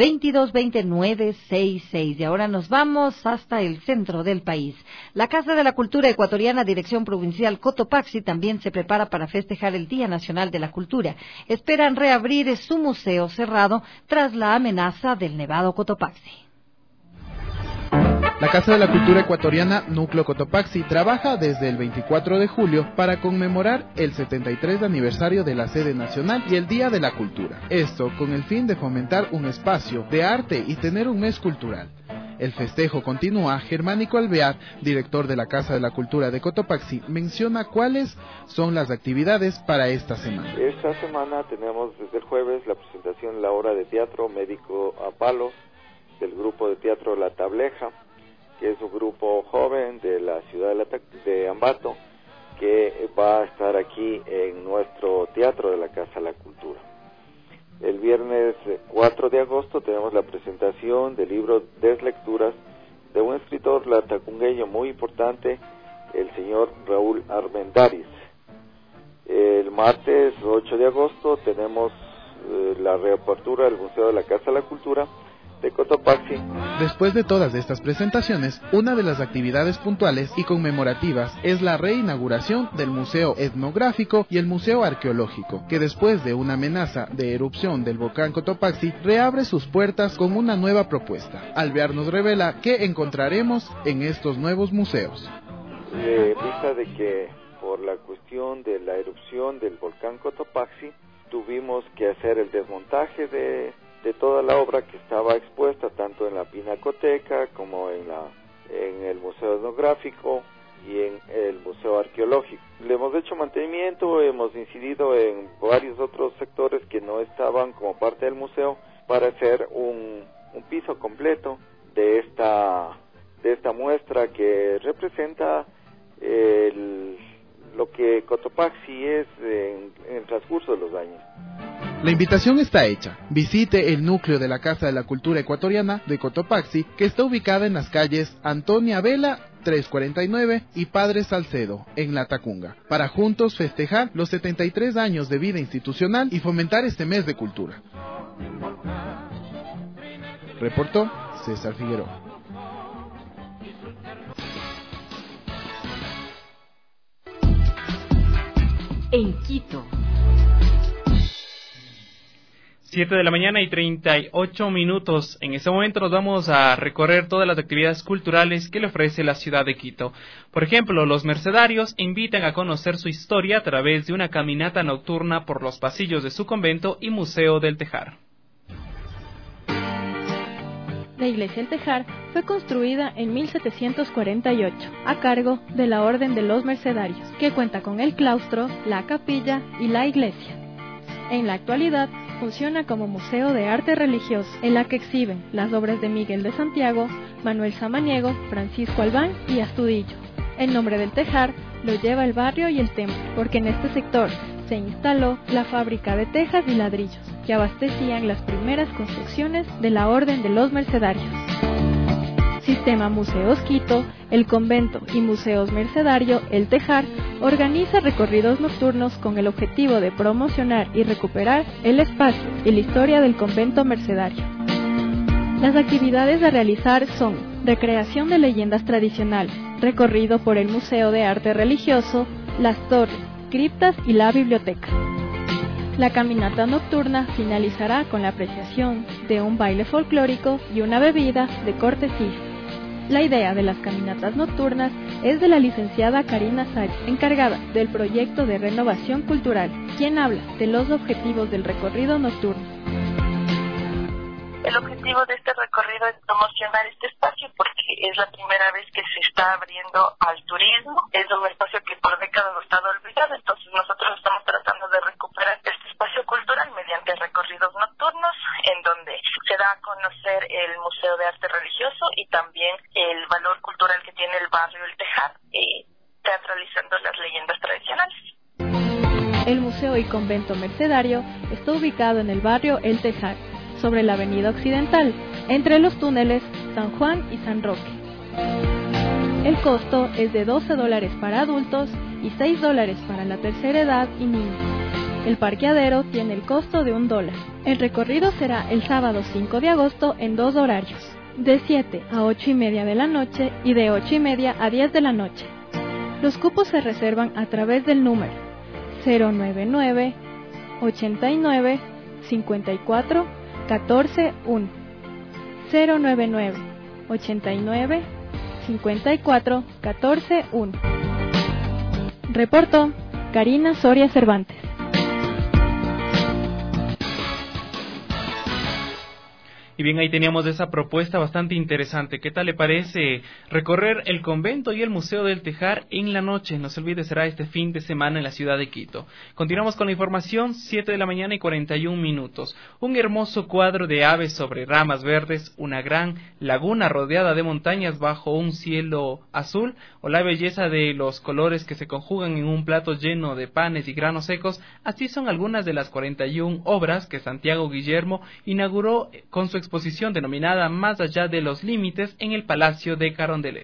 2220-966. Y ahora nos vamos hasta el centro del país. La Casa de la Cultura Ecuatoriana, Dirección Provincial Cotopaxi, también se prepara para festejar el Día Nacional de la Cultura. Esperan reabrir su museo cerrado tras la amenaza del nevado Cotopaxi. La Casa de la Cultura Ecuatoriana Núcleo Cotopaxi trabaja desde el 24 de julio para conmemorar el 73 aniversario de la sede nacional y el Día de la Cultura. Esto con el fin de fomentar un espacio de arte y tener un mes cultural. El festejo continúa. Germánico Alvear, director de la Casa de la Cultura de Cotopaxi, menciona cuáles son las actividades para esta semana. Esta semana tenemos desde el jueves la presentación de la obra de teatro Médico a Palos del grupo de teatro La Tableja, que es un grupo joven de la ciudad de Ambato, que va a estar aquí en nuestro teatro de la Casa de la Cultura. El viernes 4 de agosto tenemos la presentación del libro Deslecturas de un escritor latacungueño muy importante, el señor Raúl Armendáriz. El martes 8 de agosto tenemos la reapertura del Museo de la Casa de la Cultura de Cotopaxi. Después de todas estas presentaciones, una de las actividades puntuales y conmemorativas es la reinauguración del Museo Etnográfico y el Museo Arqueológico, que después de una amenaza de erupción del volcán Cotopaxi, reabre sus puertas con una nueva propuesta. Alvear nos revela qué encontraremos en estos nuevos museos. Vista de que por la cuestión de la erupción del volcán Cotopaxi, tuvimos que hacer el desmontaje de toda la obra que estaba expuesta tanto en la Pinacoteca como en el Museo Etnográfico y en el Museo Arqueológico. Le hemos hecho mantenimiento, hemos incidido en varios otros sectores que no estaban como parte del museo para hacer un piso completo de esta muestra que representa lo que Cotopaxi es en el transcurso de los años. La invitación está hecha. Visite el núcleo de la Casa de la Cultura Ecuatoriana de Cotopaxi, que está ubicada en las calles Antonia Vela 349 y Padre Salcedo, en La Tacunga, para juntos festejar los 73 años de vida institucional y fomentar este mes de cultura. Reportó César Figueroa. En Quito. 7 de la mañana y 38 minutos. En este momento nos vamos a recorrer todas las actividades culturales que le ofrece la ciudad de Quito. Por ejemplo, los mercedarios invitan a conocer su historia a través de una caminata nocturna por los pasillos de su convento y Museo del Tejar. La iglesia El Tejar fue construida en 1748 a cargo de la Orden de los Mercedarios, que cuenta con el claustro, la capilla y la iglesia. En la actualidad, funciona como museo de arte religioso, en la que exhiben las obras de Miguel de Santiago, Manuel Samaniego, Francisco Albán y Astudillo. El nombre del Tejar lo lleva el barrio y el templo, porque en este sector se instaló la fábrica de tejas y ladrillos, que abastecían las primeras construcciones de la Orden de los Mercedarios. Sistema Museos Quito, el Convento y Museos Mercedario El Tejar organiza recorridos nocturnos con el objetivo de promocionar y recuperar el espacio y la historia del convento mercedario. Las actividades a realizar son recreación de leyendas tradicionales, recorrido por el Museo de Arte Religioso, las torres, criptas y la biblioteca. La caminata nocturna finalizará con la apreciación de un baile folclórico y una bebida de cortesía. La idea de las caminatas nocturnas es de la licenciada Karina Sáenz, encargada del proyecto de renovación cultural, quien habla de los objetivos del recorrido nocturno. El objetivo de este recorrido es promocionar este espacio porque es la primera vez que se está abriendo al turismo. Es un espacio que por décadas ha estado olvidado, entonces nosotros estamos tratando de recuperar este espacio cultural mediante recorridos nocturnos en donde se da a conocer el Museo de Arte Religioso y también el valor cultural que tiene el barrio El Tejar, teatralizando las leyendas tradicionales. El Museo y Convento Mercedario está ubicado en el barrio El Tejar, sobre la avenida Occidental, entre los túneles San Juan y San Roque. El costo es de $12 para adultos y $6 para la tercera edad y niños. El parqueadero tiene el costo de $1. El recorrido será el sábado 5 de agosto en 2 horarios, de 7 a 8:30 de la noche y de 8:30 a 10 de la noche. Los cupos se reservan a través del número 099 89 54 14 1 099 89 54 14 1. Reportó Karina Soria Cervantes. Y bien, ahí teníamos esa propuesta bastante interesante. ¿Qué tal le parece recorrer el convento y el Museo del Tejar en la noche? No se olvide, será este fin de semana en la ciudad de Quito. Continuamos con la información, 7 de la mañana y 41 minutos. Un hermoso cuadro de aves sobre ramas verdes, una gran laguna rodeada de montañas bajo un cielo azul, o la belleza de los colores que se conjugan en un plato lleno de panes y granos secos. Así son algunas de las 41 obras que Santiago Guillermo inauguró con su exposición denominada Más allá de los límites en el Palacio de Carondelet.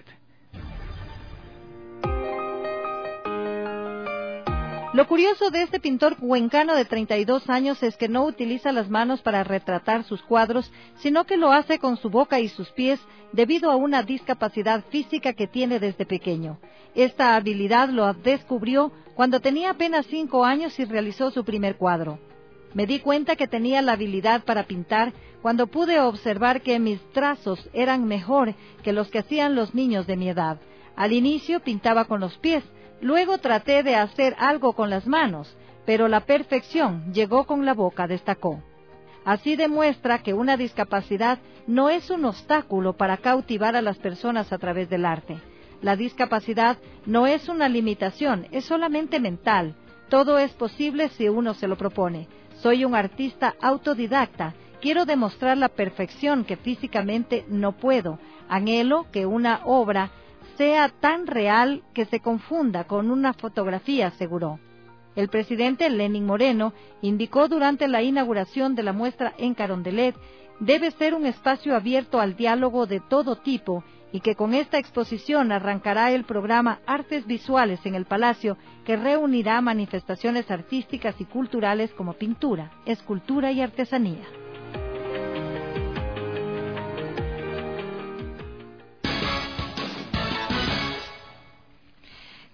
Lo curioso de este pintor cuencano de 32 años es que no utiliza las manos para retratar sus cuadros, sino que lo hace con su boca y sus pies debido a una discapacidad física que tiene desde pequeño. Esta habilidad lo descubrió cuando tenía apenas 5 años y realizó su primer cuadro. Me di cuenta que tenía la habilidad para pintar cuando pude observar que mis trazos eran mejor que los que hacían los niños de mi edad. Al inicio pintaba con los pies, luego traté de hacer algo con las manos, pero la perfección llegó con la boca, destacó. Así demuestra que una discapacidad no es un obstáculo para cautivar a las personas a través del arte. La discapacidad no es una limitación, es solamente mental. Todo es posible si uno se lo propone. Soy un artista autodidacta. Quiero demostrar la perfección que físicamente no puedo. Anhelo que una obra sea tan real que se confunda con una fotografía, aseguró. El presidente Lenín Moreno indicó durante la inauguración de la muestra en Carondelet, debe ser un espacio abierto al diálogo de todo tipo y que con esta exposición arrancará el programa Artes Visuales en el Palacio, que reunirá manifestaciones artísticas y culturales como pintura, escultura y artesanía.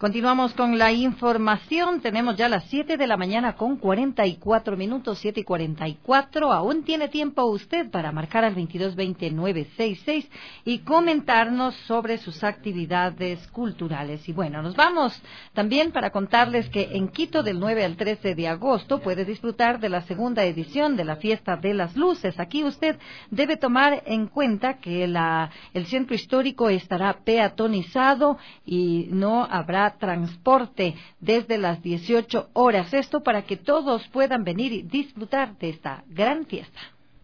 Continuamos con la información. Tenemos ya las 7 de la mañana con 44 minutos, 7:44. Aún tiene tiempo usted para marcar al 2220-966 y comentarnos sobre sus actividades culturales. Y bueno, nos vamos también para contarles que en Quito del 9 al 13 de agosto puede disfrutar de la segunda edición de la Fiesta de las Luces. Aquí usted debe tomar en cuenta que el centro histórico estará peatonizado y no habrá transporte desde las 18 horas. Esto para que todos puedan venir y disfrutar de esta gran fiesta.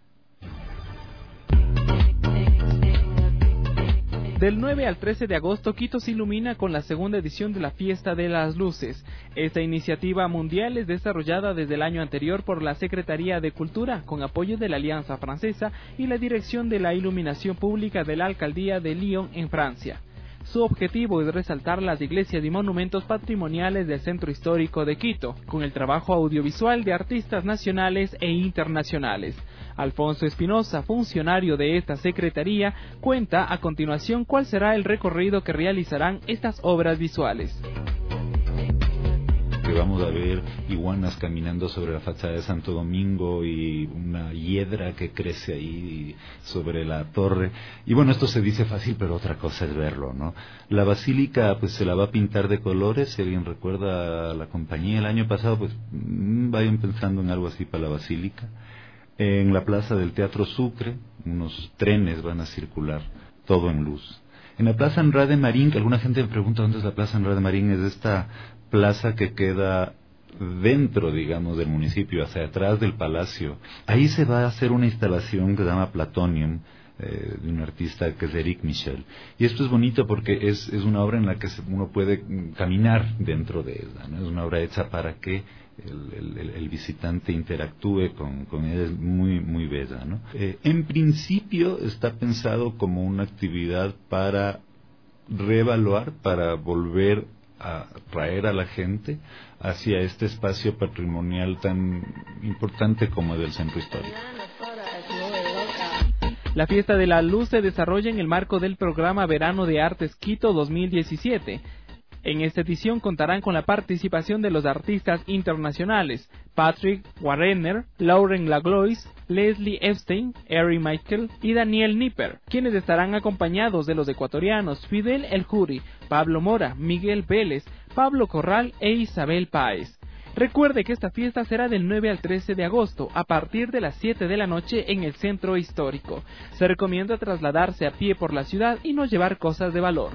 Del 9 al 13 de agosto, Quito se ilumina con la segunda edición de la Fiesta de las Luces. Esta iniciativa mundial es desarrollada desde el año anterior por la Secretaría de Cultura, con apoyo de la Alianza Francesa y la Dirección de la Iluminación Pública de la Alcaldía de Lyon, en Francia. Su objetivo es resaltar las iglesias y monumentos patrimoniales del Centro Histórico de Quito, con el trabajo audiovisual de artistas nacionales e internacionales. Alfonso Espinosa, funcionario de esta secretaría, cuenta a continuación cuál será el recorrido que realizarán estas obras visuales. Vamos a ver iguanas caminando sobre la fachada de Santo Domingo y una hiedra que crece ahí sobre la torre. Y bueno, esto se dice fácil, pero otra cosa es verlo, ¿no? La basílica pues se la va a pintar de colores. Si alguien recuerda a la compañía el año pasado, pues vayan pensando en algo así para la basílica. En la plaza del Teatro Sucre, unos trenes van a circular, todo en luz. En la plaza Anra de Marín, que alguna gente me pregunta dónde es la plaza Anra de Marín, es esta plaza que queda dentro, digamos, del municipio, hacia atrás del palacio. Ahí se va a hacer una instalación que se llama Platonium, de un artista que es Eric Michel. Y esto es bonito porque es una obra en la que uno puede caminar dentro de ella, ¿no? Es una obra hecha para que el visitante interactúe con ella. Es muy, muy bella, ¿no? En principio está pensado como una actividad para reevaluar, para volver a traer a la gente hacia este espacio patrimonial tan importante como el del centro histórico. La Fiesta de la Luz se desarrolla en el marco del programa Verano de Artes Quito 2017. En esta edición contarán con la participación de los artistas internacionales Patrick Warrener, Lauren Laglois, Leslie Epstein, Ari Michael y Daniel Nipper, quienes estarán acompañados de los ecuatorianos Fidel El Juri, Pablo Mora, Miguel Vélez, Pablo Corral e Isabel Páez. Recuerde que esta fiesta será del 9 al 13 de agosto, a partir de las 7 de la noche en el centro histórico. Se recomienda trasladarse a pie por la ciudad y no llevar cosas de valor.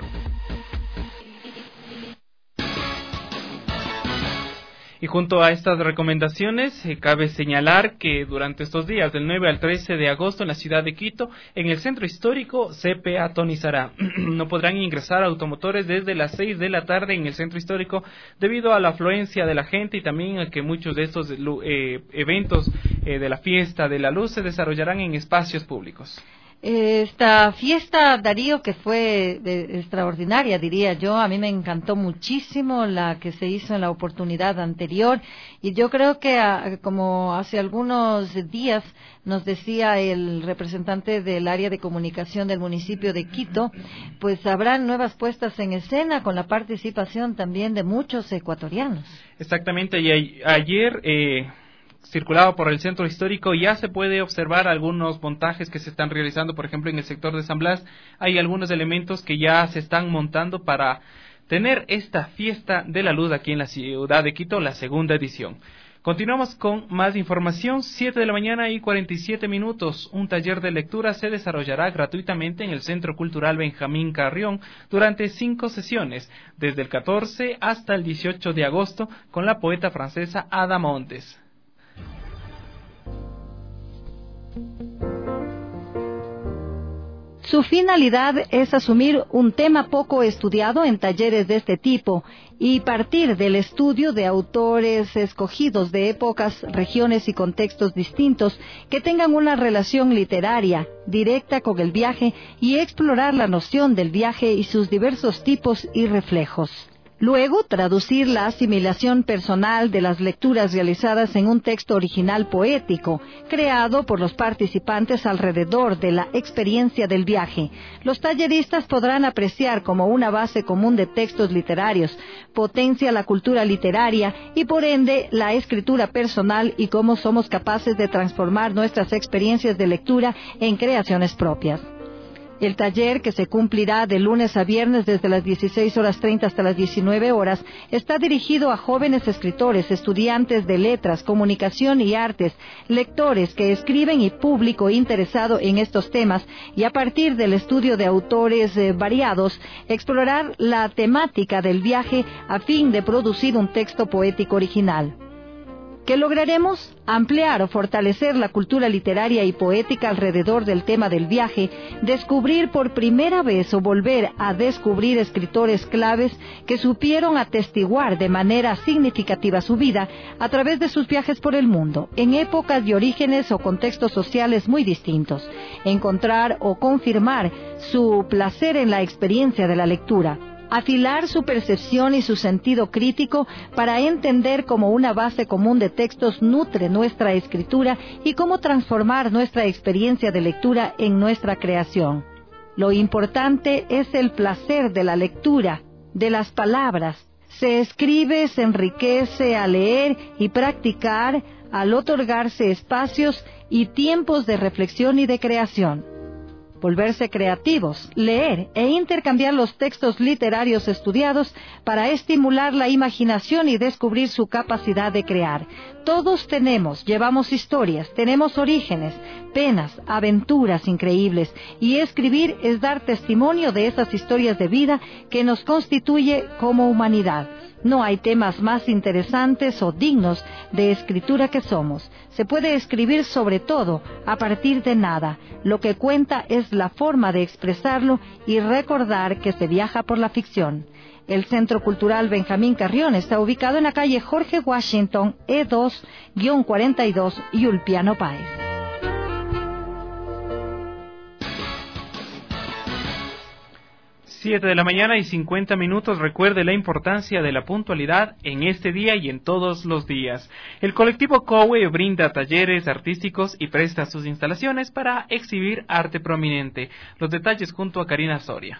Y junto a estas recomendaciones, cabe señalar que durante estos días, del 9 al 13 de agosto, en la ciudad de Quito, en el centro histórico, se peatonizará. No podrán ingresar automotores desde las 6 de la tarde en el centro histórico, debido a la afluencia de la gente y también a que muchos de estos eventos de la Fiesta de la Luz se desarrollarán en espacios públicos. Esta fiesta, Darío, que fue extraordinaria, diría yo, a mí me encantó muchísimo la que se hizo en la oportunidad anterior, y yo creo que como hace algunos días nos decía el representante del área de comunicación del municipio de Quito, pues habrán nuevas puestas en escena con la participación también de muchos ecuatorianos. Exactamente, y ayer circulaba por el centro histórico, ya se puede observar algunos montajes que se están realizando. Por ejemplo, en el sector de San Blas hay algunos elementos que ya se están montando para tener esta Fiesta de la Luz aquí en la ciudad de Quito, la segunda edición. Continuamos con más información. 7 de la mañana y 47 minutos. Un taller de lectura se desarrollará gratuitamente en el Centro Cultural Benjamín Carrión durante 5 sesiones, desde el 14 hasta el 18 de agosto, con la poeta francesa Ada Montes. Su finalidad es asumir un tema poco estudiado en talleres de este tipo y partir del estudio de autores escogidos de épocas, regiones y contextos distintos que tengan una relación literaria directa con el viaje y explorar la noción del viaje y sus diversos tipos y reflejos. Luego, traducir la asimilación personal de las lecturas realizadas en un texto original poético, creado por los participantes alrededor de la experiencia del viaje. Los talleristas podrán apreciar como una base común de textos literarios, potencia la cultura literaria y por ende la escritura personal y cómo somos capaces de transformar nuestras experiencias de lectura en creaciones propias. El taller, que se cumplirá de lunes a viernes desde las 16:30 hasta las 19 horas, está dirigido a jóvenes escritores, estudiantes de letras, comunicación y artes, lectores que escriben y público interesado en estos temas, y a partir del estudio de autores variados, explorar la temática del viaje a fin de producir un texto poético original. ¿Qué lograremos? Ampliar o fortalecer la cultura literaria y poética alrededor del tema del viaje, descubrir por primera vez o volver a descubrir escritores claves que supieron atestiguar de manera significativa su vida a través de sus viajes por el mundo, en épocas y orígenes o contextos sociales muy distintos, encontrar o confirmar su placer en la experiencia de la lectura, afilar su percepción y su sentido crítico para entender cómo una base común de textos nutre nuestra escritura y cómo transformar nuestra experiencia de lectura en nuestra creación. Lo importante es el placer de la lectura, de las palabras. Se escribe, se enriquece al leer y practicar, al otorgarse espacios y tiempos de reflexión y de creación. Volverse creativos, leer e intercambiar los textos literarios estudiados para estimular la imaginación y descubrir su capacidad de crear. Todos llevamos historias, tenemos orígenes, penas, aventuras increíbles, y escribir es dar testimonio de esas historias de vida que nos constituye como humanidad. No hay temas más interesantes o dignos de escritura que somos. Se puede escribir sobre todo a partir de nada. Lo que cuenta es la forma de expresarlo y recordar que se viaja por la ficción. El Centro Cultural Benjamín Carrión está ubicado en la calle Jorge Washington, E2-42, Yulpiano Páez. 7 de la mañana y 50 minutos. Recuerde la importancia de la puntualidad en este día y en todos los días. El colectivo COWE brinda talleres artísticos y presta sus instalaciones para exhibir arte prominente. Los detalles junto a Karina Soria.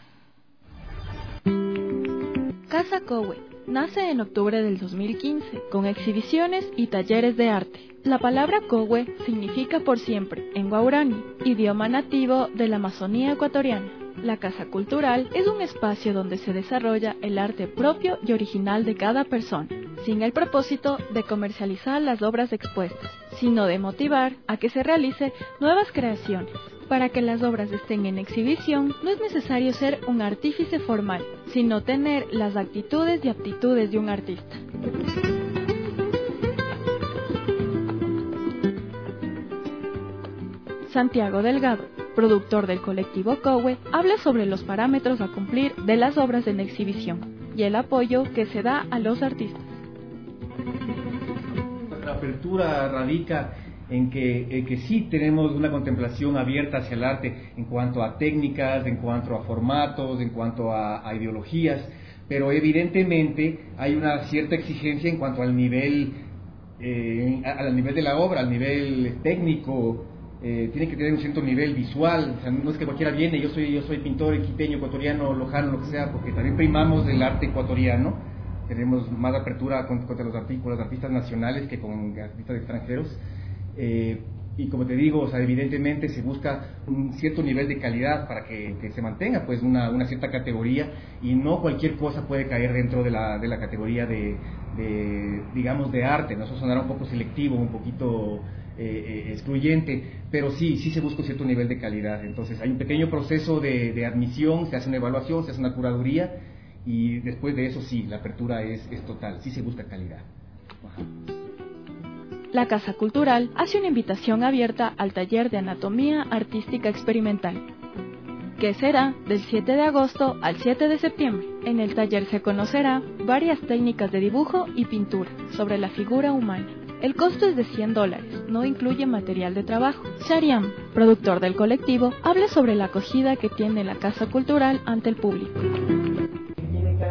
Casa COWE nace en octubre del 2015 con exhibiciones y talleres de arte. La palabra COWE significa por siempre en guaraní, idioma nativo de la Amazonía ecuatoriana. La Casa Cultural es un espacio donde se desarrolla el arte propio y original de cada persona, sin el propósito de comercializar las obras expuestas, sino de motivar a que se realice nuevas creaciones. Para que las obras estén en exhibición, no es necesario ser un artífice formal, sino tener las actitudes y aptitudes de un artista. Santiago Delgado, productor del colectivo COWE, habla sobre los parámetros a cumplir de las obras en exhibición y el apoyo que se da a los artistas. Nuestra apertura radica en que sí tenemos una contemplación abierta hacia el arte en cuanto a técnicas, en cuanto a formatos, en cuanto a ideologías, pero evidentemente hay una cierta exigencia en cuanto al nivel de la obra, al nivel técnico. Tiene que tener un cierto nivel visual, o sea, no es que cualquiera viene, yo soy pintor quiteño, ecuatoriano, lojano, lo que sea, porque también primamos el arte ecuatoriano, tenemos más apertura contra los artistas nacionales que con artistas extranjeros, y como te digo, o sea, evidentemente se busca un cierto nivel de calidad para que se mantenga pues una cierta categoría, y no cualquier cosa puede caer dentro de la categoría digamos de arte, ¿no? Eso sonará un poco selectivo, un poquito excluyente, pero sí se busca un cierto nivel de calidad. Entonces hay un pequeño proceso de admisión, se hace una evaluación, se hace una curaduría, y después de eso sí, la apertura es total, sí se busca calidad. Ajá. La Casa Cultural hace una invitación abierta al taller de Anatomía Artística Experimental, que será del 7 de agosto al 7 de septiembre. En el taller se conocerá varias técnicas de dibujo y pintura sobre la figura humana. El costo es de $100, no incluye material de trabajo. Shariam, productor del colectivo, habla sobre la acogida que tiene la Casa Cultural ante el público. Tiene cada vez más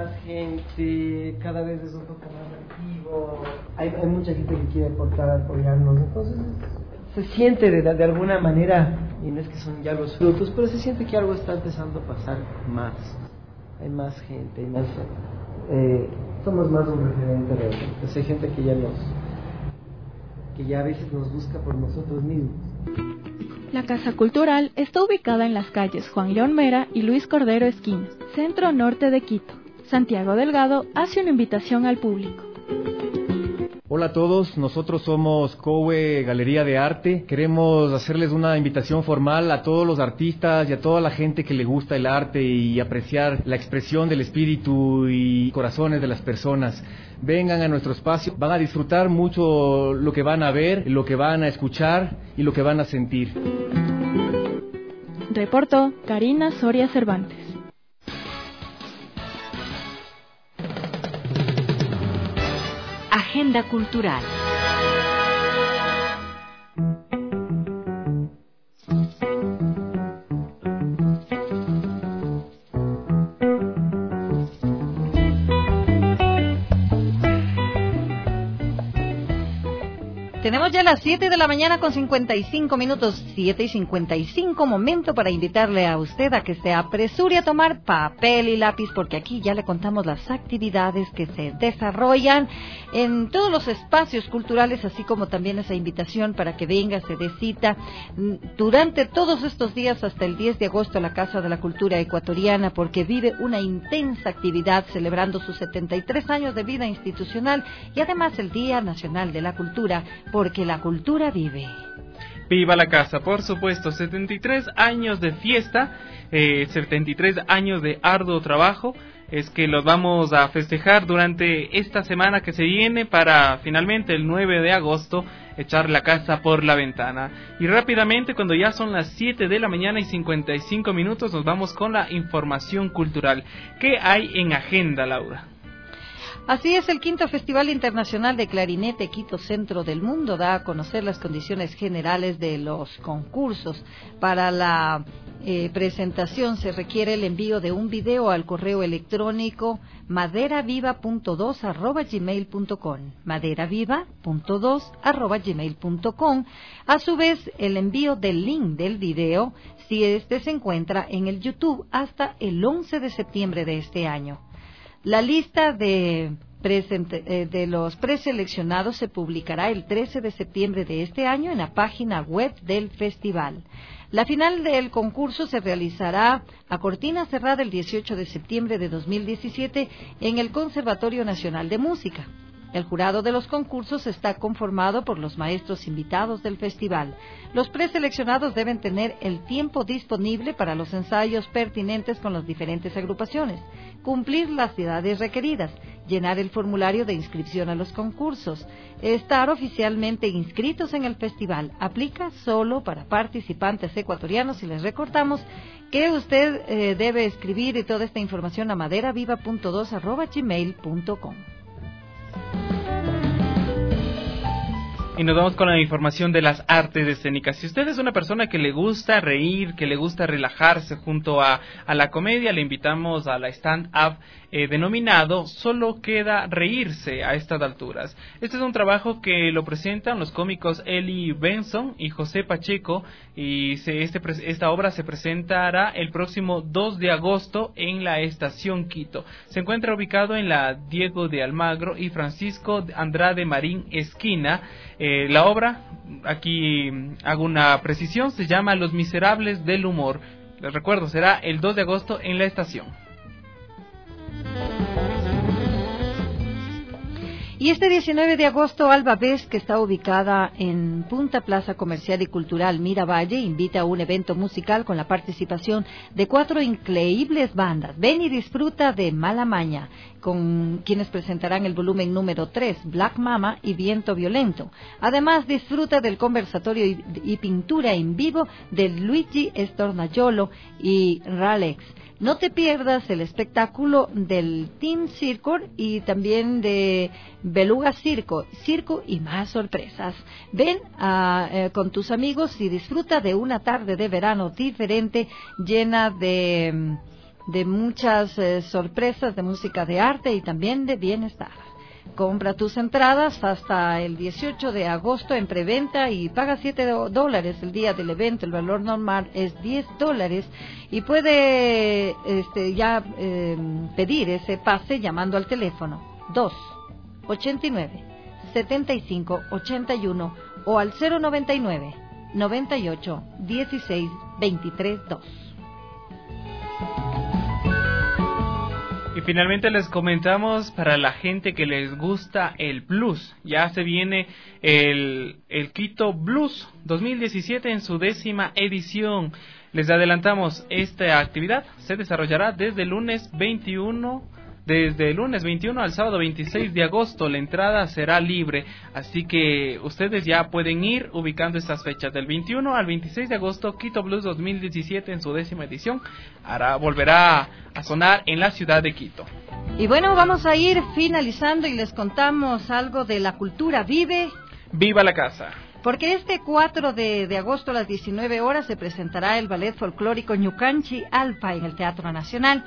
más gente, cada vez es un poco más activo, hay mucha gente que quiere apoyarnos, entonces se siente de alguna manera, y no es que son ya los frutos, pero se siente que algo está empezando a pasar más, hay más gente, hay más, somos más un referente realmente, pues hay gente que ya a veces nos busca por nosotros mismos. La Casa Cultural está ubicada en las calles Juan León Mera y Luis Cordero Esquina, centro norte de Quito. Santiago Delgado hace una invitación al público. Hola a todos, nosotros somos COWE Galería de Arte. Queremos hacerles una invitación formal a todos los artistas y a toda la gente que le gusta el arte y apreciar la expresión del espíritu y corazones de las personas. Vengan a nuestro espacio, van a disfrutar mucho lo que van a ver, lo que van a escuchar y lo que van a sentir. Reportó Karina Soria Cervantes. Agenda cultural. Tenemos ya las 7 de la mañana con 55 minutos, 7:55, momento para invitarle a usted a que se apresure a tomar papel y lápiz, porque aquí ya le contamos las actividades que se desarrollan en todos los espacios culturales, así como también esa invitación para que venga, se dé cita durante todos estos días hasta el 10 de agosto a la Casa de la Cultura Ecuatoriana, porque vive una intensa actividad celebrando sus 73 años de vida institucional y además el Día Nacional de la Cultura, porque la cultura vive. Viva la casa, por supuesto, 73 años de fiesta, 73 años de arduo trabajo, es que los vamos a festejar durante esta semana que se viene para finalmente el 9 de agosto echar la casa por la ventana. Y rápidamente, cuando ya son las 7 de la mañana y 55 minutos, nos vamos con la información cultural. ¿Qué hay en agenda, Laura? Así es, el quinto Festival Internacional de Clarinete Quito Centro del Mundo da a conocer las condiciones generales de los concursos. Para la presentación se requiere el envío de un video al correo electrónico maderaviva.2@gmail.com, maderaviva.2@gmail.com. A su vez, el envío del link del video, si este se encuentra en el YouTube, hasta el 11 de septiembre de este año. La lista de los preseleccionados se publicará el 13 de septiembre de este año en la página web del festival. La final del concurso se realizará a cortina cerrada el 18 de septiembre de 2017 en el Conservatorio Nacional de Música. El jurado de los concursos está conformado por los maestros invitados del festival. Los preseleccionados deben tener el tiempo disponible para los ensayos pertinentes con las diferentes agrupaciones, cumplir las edades requeridas, llenar el formulario de inscripción a los concursos, estar oficialmente inscritos en el festival. Aplica solo para participantes ecuatorianos y les recordamos que usted debe escribir toda esta información a maderaviva.2@gmail.com. Y nos vamos con la información de las artes escénicas. Si usted es una persona que le gusta reír, que le gusta relajarse junto a la comedia, le invitamos a la stand-up denominado Solo Queda Reírse a estas alturas. Este es un trabajo que lo presentan los cómicos Eli Benson y José Pacheco, y esta obra se presentará el próximo 2 de agosto en la Estación Quito. Se encuentra ubicado en la Diego de Almagro y Francisco Andrade Marín esquina. La obra, aquí hago una precisión, se llama Los Miserables del Humor. Les recuerdo, será el 2 de agosto en la estación. Y este 19 de agosto, Alba Vez, que está ubicada en Punta Plaza Comercial y Cultural Miravalle, invita a un evento musical con la participación de 4 increíbles bandas. Ven y disfruta de Mala Maña, con quienes presentarán el volumen número 3, Black Mama y Viento Violento. Además, disfruta del conversatorio y pintura en vivo de Luigi Stornaiolo y Ralex. No te pierdas el espectáculo del Team Circo y también de Beluga Circo y más sorpresas. Ven con tus amigos y disfruta de una tarde de verano diferente, llena de de muchas sorpresas de música de arte y también de bienestar. Compra tus entradas hasta el 18 de agosto en preventa y paga $7 el día del evento. El valor normal es $10 y puede pedir ese pase llamando al teléfono 289-7581 o al 099-98-16-23-2. Y finalmente les comentamos para la gente que les gusta el blues, ya se viene el Quito Blues 2017 en su 10ª edición. Les adelantamos, esta actividad se desarrollará desde el lunes 21 al sábado 26 de agosto. La entrada será libre, así que ustedes ya pueden ir ubicando estas fechas. Del 21 al 26 de agosto, Quito Blues 2017 en su 10ª edición volverá a sonar en la ciudad de Quito. Y bueno, vamos a ir finalizando y les contamos algo de La Cultura Vive. ¡Viva la casa! Porque este 4 de agosto a las 19 horas se presentará el ballet folclórico Ñucanchi Alpa en el Teatro Nacional.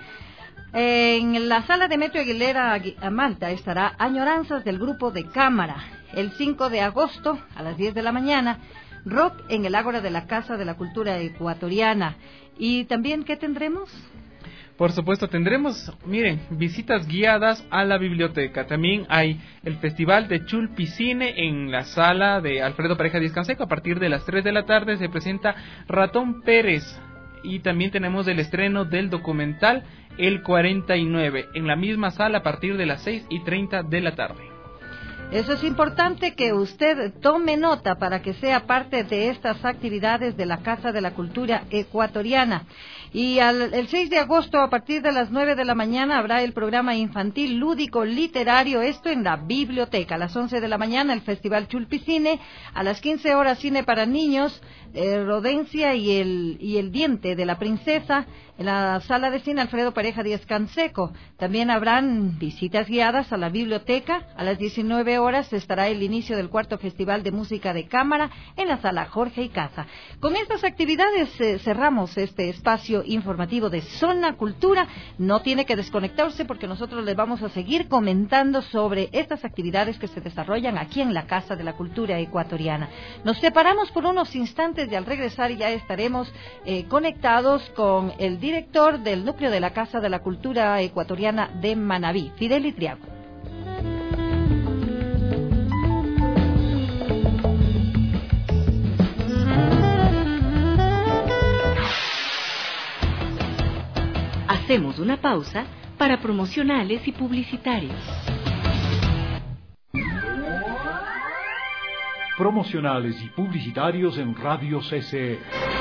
En la sala de Metro Aguilera Malta estará Añoranzas del grupo de cámara. El 5 de agosto a las 10 de la mañana, rock en el Ágora de la Casa de la Cultura Ecuatoriana. Y también, ¿qué tendremos? Por supuesto, tendremos, visitas guiadas a la biblioteca. También hay el Festival de Chulpicine en la sala de Alfredo Pareja Díaz Canseco. A partir de las 3 de la tarde se presenta Ratón Pérez. Y también tenemos el estreno del documental El 49 en la misma sala a partir de las 6:30 de la tarde. Eso es importante que usted tome nota para que sea parte de estas actividades de la Casa de la Cultura Ecuatoriana. Y el 6 de agosto, a partir de las 9 de la mañana, habrá el programa infantil lúdico literario, esto en la biblioteca. A las 11 de la mañana, el Festival Chulpicine. A las 15 horas, cine para niños, Rodencia y el diente de la princesa, en la sala de cine Alfredo Pareja Díaz Canseco. También habrán visitas guiadas a la biblioteca. A las 19 horas estará el inicio del 4º Festival de Música de Cámara en la sala Jorge y Casa. Con estas actividades cerramos este espacio informativo de Zona Cultura. No tiene que desconectarse porque nosotros les vamos a seguir comentando sobre estas actividades que se desarrollan aquí en la Casa de la Cultura Ecuatoriana. Nos separamos por unos instantes y al regresar ya estaremos conectados con el director del núcleo de la Casa de la Cultura Ecuatoriana de Manabí, Fidel Itriago. Hacemos una pausa para promocionales y publicitarios. Promocionales y publicitarios en Radio CC.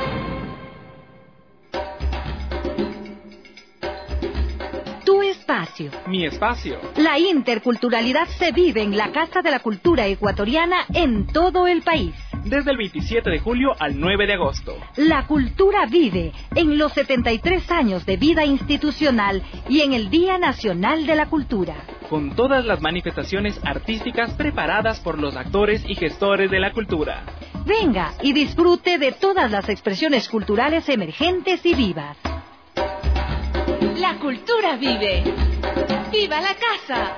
Tu espacio. Mi espacio. La interculturalidad se vive en la Casa de la Cultura Ecuatoriana en todo el país. Desde el 27 de julio al 9 de agosto. La cultura vive en los 73 años de vida institucional y en el Día Nacional de la Cultura. Con todas las manifestaciones artísticas preparadas por los actores y gestores de la cultura. Venga y disfrute de todas las expresiones culturales emergentes y vivas. La cultura vive. ¡Viva la casa!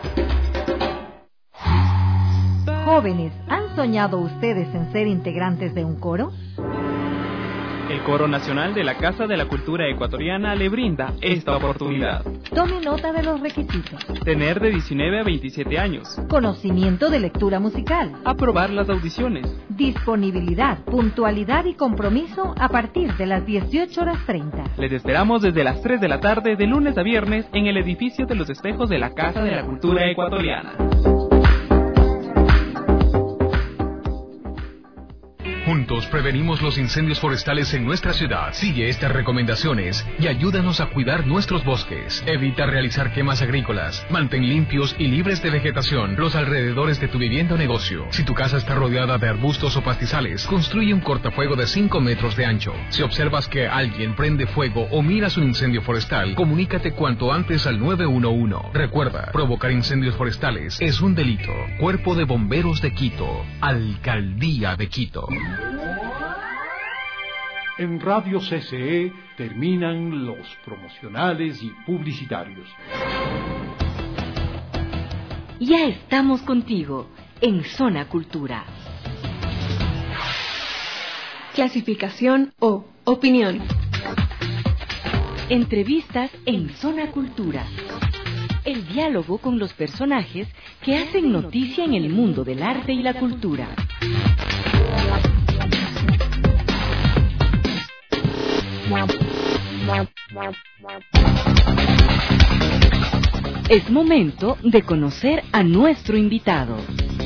Jóvenes, ¿han soñado ustedes en ser integrantes de un coro? El Coro Nacional de la Casa de la Cultura Ecuatoriana le brinda esta oportunidad. Tome nota de los requisitos. Tener de 19 a 27 años. Conocimiento de lectura musical. Aprobar las audiciones. Disponibilidad, puntualidad y compromiso a partir de las 18:30. Les esperamos desde las 3 de la tarde de lunes a viernes en el edificio de los espejos de la Casa de la Cultura Ecuatoriana. Juntos prevenimos los incendios forestales en nuestra ciudad. Sigue estas recomendaciones y ayúdanos a cuidar nuestros bosques. Evita realizar quemas agrícolas. Mantén limpios y libres de vegetación los alrededores de tu vivienda o negocio. Si tu casa está rodeada de arbustos o pastizales, construye un cortafuego de 5 metros de ancho. Si observas que alguien prende fuego o miras un incendio forestal, comunícate cuanto antes al 911. Recuerda, provocar incendios forestales es un delito. Cuerpo de Bomberos de Quito. Alcaldía de Quito. En Radio CCE terminan los promocionales y publicitarios. Ya estamos contigo en Zona Cultura. Clasificación O. Opinión. Entrevistas en Zona Cultura. El diálogo con los personajes que hacen noticia en el mundo del arte y la cultura. Es momento de conocer a nuestro invitado.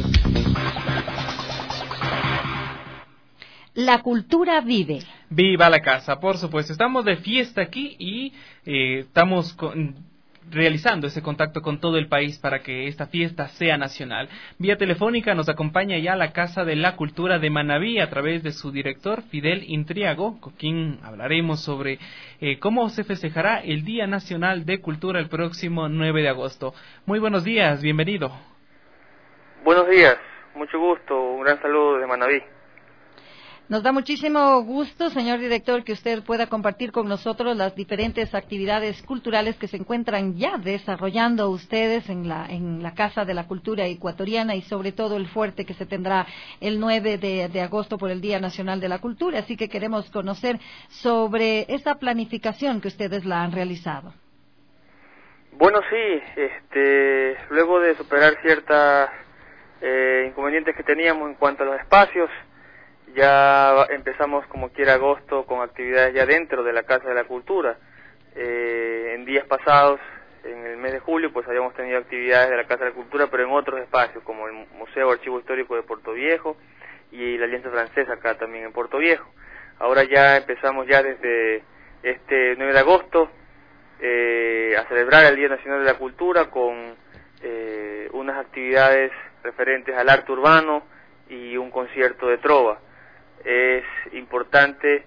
La cultura vive. Viva la casa, por supuesto. Estamos de fiesta aquí y estamos realizando ese contacto con todo el país para que esta fiesta sea nacional. Vía telefónica nos acompaña ya la Casa de la Cultura de Manabí a través de su director Fidel Intriago, con quien hablaremos sobre cómo se festejará el Día Nacional de Cultura el próximo 9 de agosto. Muy buenos días, bienvenido. Buenos días, mucho gusto, un gran saludo desde Manabí. Nos da muchísimo gusto, señor director, que usted pueda compartir con nosotros las diferentes actividades culturales que se encuentran ya desarrollando ustedes en la Casa de la Cultura Ecuatoriana y sobre todo el fuerte que se tendrá el 9 de agosto por el Día Nacional de la Cultura. Así que queremos conocer sobre esa planificación que ustedes la han realizado. Bueno, sí, luego de superar ciertos inconvenientes que teníamos en cuanto a los espacios, ya empezamos como quiera agosto con actividades ya dentro de la Casa de la Cultura. En días pasados, en el mes de julio, pues habíamos tenido actividades de la Casa de la Cultura, pero en otros espacios, como el Museo Archivo Histórico de Puerto Viejo y la Alianza Francesa acá también en Puerto Viejo. Ahora ya empezamos ya desde este 9 de agosto a celebrar el Día Nacional de la Cultura con unas actividades referentes al arte urbano y un concierto de trova. Es importante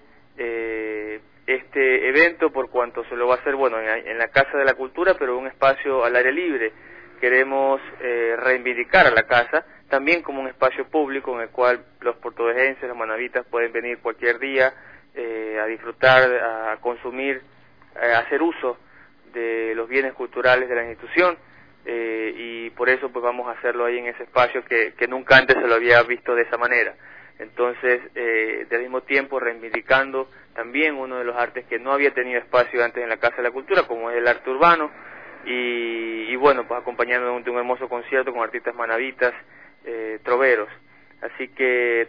este evento por cuanto se lo va a hacer en la Casa de la Cultura, pero un espacio al aire libre. Queremos reivindicar a la casa también como un espacio público en el cual los portovejenses, los manavitas pueden venir cualquier día a disfrutar, a consumir, a hacer uso de los bienes culturales de la institución, y por eso pues vamos a hacerlo ahí en ese espacio que nunca antes se lo había visto de esa manera. Entonces, del mismo tiempo reivindicando también uno de los artes que no había tenido espacio antes en la Casa de la Cultura, como es el arte urbano, y bueno, pues acompañando de un hermoso concierto con artistas manavitas, trovadores, así que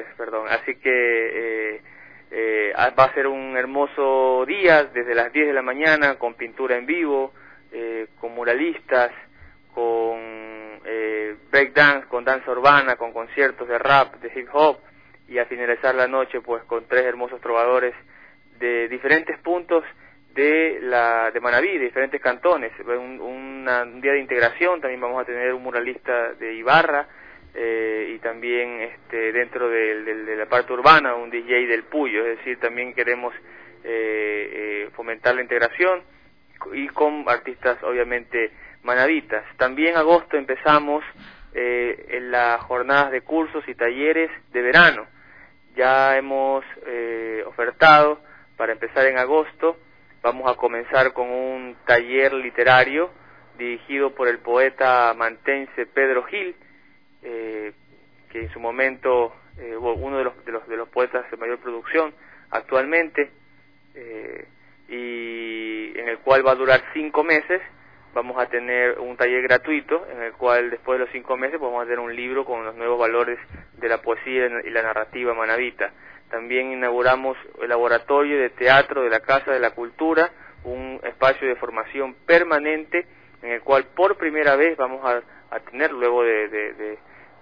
va a ser un hermoso día desde las 10 de la mañana con pintura en vivo, con muralistas, con breakdance, con danza urbana, con conciertos de rap, de hip hop, y a finalizar la noche pues con 3 hermosos trovadores de diferentes puntos de Manabí, de diferentes cantones. Un día de integración, también vamos a tener un muralista de Ibarra, y también dentro de la parte urbana un DJ del Puyo, es decir, también queremos fomentar la integración y con artistas obviamente manavitas. También agosto empezamos en las jornadas de cursos y talleres de verano. Ya hemos ofertado para empezar en agosto. Vamos a comenzar con un taller literario dirigido por el poeta mantense Pedro Gil, que en su momento uno de los poetas de mayor producción actualmente, y en el cual va a durar 5 meses. Vamos a tener un taller gratuito en el cual después de los 5 meses vamos a tener un libro con los nuevos valores de la poesía y la narrativa manabita. También inauguramos el laboratorio de teatro de la Casa de la Cultura, un espacio de formación permanente en el cual por primera vez vamos a tener, luego de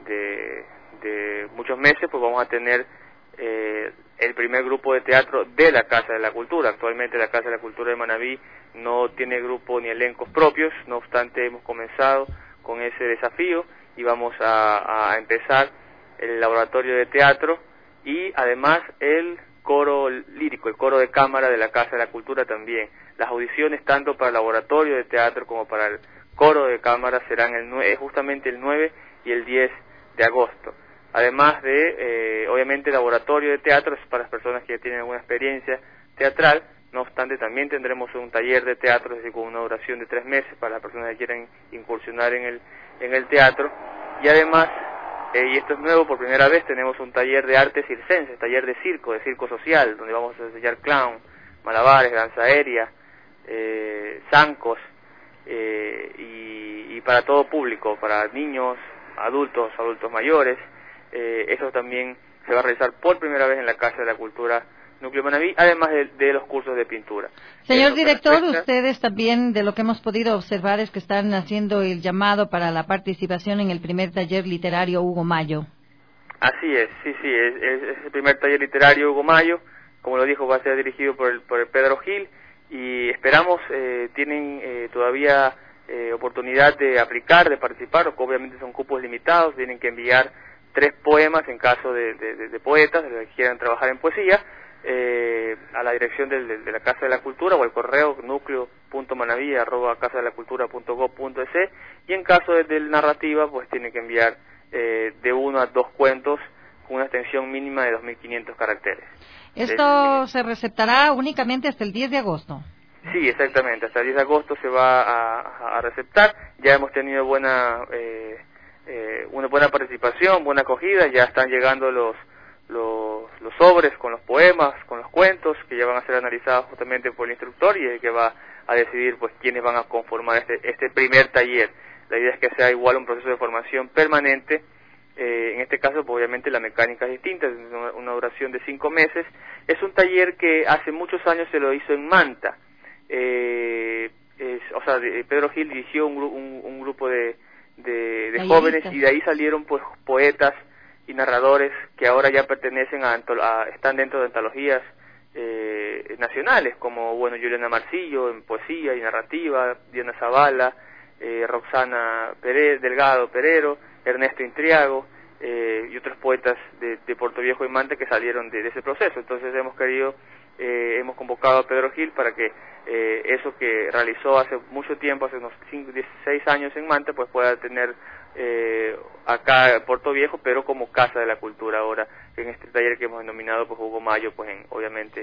muchos meses, pues vamos a tener el primer grupo de teatro de la Casa de la Cultura. Actualmente la Casa de la Cultura de Manabí no tiene grupo ni elencos propios, no obstante hemos comenzado con ese desafío y vamos a empezar el laboratorio de teatro y además el coro lírico, el coro de cámara de la Casa de la Cultura también. Las audiciones tanto para el laboratorio de teatro como para el coro de cámara serán justamente el 9 y el 10 de agosto. además de, obviamente, laboratorio de teatro, es para las personas que ya tienen alguna experiencia teatral. No obstante, también tendremos un taller de teatro, es decir, con una duración de 3 meses para las personas que quieran incursionar en el teatro. Y además, y esto es nuevo, por primera vez tenemos un taller de artes circenses, taller de circo social, donde vamos a enseñar clown, malabares, danza aérea, zancos, y para todo público, para niños, adultos mayores. Eso también se va a realizar por primera vez en la Casa de la Cultura Núcleo Manabí, además de los cursos de pintura. Señor director, ustedes también, de lo que hemos podido observar, es que están haciendo el llamado para la participación en el primer taller literario Hugo Mayo. Así es, sí, es el primer taller literario Hugo Mayo, como lo dijo, va a ser dirigido por el Pedro Gil, y esperamos, tienen todavía oportunidad de aplicar, de participar, obviamente son cupos limitados, tienen que enviar 3 poemas en caso de poetas, de los que quieran trabajar en poesía, a la dirección de la Casa de la Cultura o al correo nucleo.manaví@casadelacultura.gov.es, y en caso de narrativa pues tiene que enviar de 1 a 2 cuentos con una extensión mínima de 2.500 caracteres. ¿Esto se receptará únicamente hasta el 10 de agosto? Sí, exactamente, hasta el 10 de agosto se va a receptar. Ya hemos tenido una buena participación, buena acogida, ya están llegando los sobres con los poemas, con los cuentos, que ya van a ser analizados justamente por el instructor, y el que va a decidir pues quiénes van a conformar este primer taller. La idea es que sea igual un proceso de formación permanente. En este caso, pues, obviamente la mecánica es distinta, es una duración de 5 meses. Es un taller que hace muchos años se lo hizo en Manta. Pedro Gil dirigió un grupo de jóvenes, y de ahí salieron pues poetas y narradores que ahora ya pertenecen están dentro de antologías nacionales, como Juliana Marcillo en poesía y narrativa, Diana Zavala, Roxana Delgado Perero, Ernesto Intriago, y otros poetas de Puerto Viejo y Manta que salieron de ese proceso. Entonces hemos convocado a Pedro Gil para que eso que realizó hace mucho tiempo, hace unos 6 años en Manta, pues pueda tener acá en Puerto Viejo, pero como Casa de la Cultura ahora, en este taller que hemos denominado pues Hugo Mayo, pues obviamente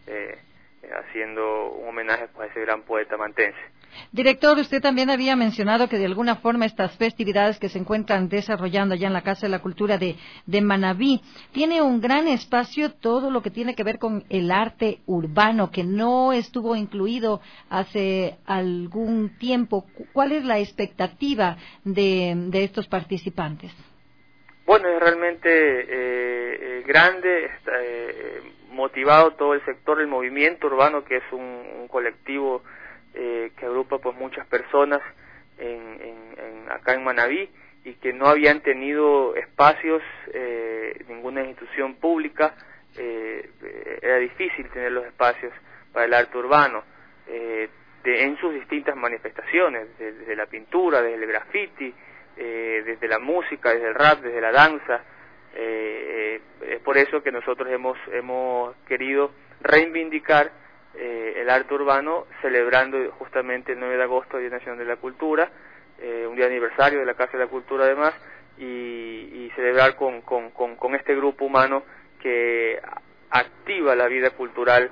haciendo un homenaje pues a ese gran poeta mantense. Director, usted también había mencionado que de alguna forma estas festividades que se encuentran desarrollando allá en la Casa de la Cultura de Manabí tiene un gran espacio todo lo que tiene que ver con el arte urbano, que no estuvo incluido hace algún tiempo. ¿Cuál es la expectativa de estos participantes? Bueno, es realmente grande, motivado todo el sector del movimiento urbano, que es un colectivo que agrupa pues muchas personas acá en Manabí, y que no habían tenido espacios, ninguna institución pública, era difícil tener los espacios para el arte urbano, en sus distintas manifestaciones, desde la pintura, desde el graffiti, desde la música, desde el rap, desde la danza. Es por eso que nosotros hemos querido reivindicar el arte urbano, celebrando justamente el 9 de agosto, Día Nacional de la Cultura, un día aniversario de la Casa de la Cultura además, y celebrar con este grupo humano que activa la vida cultural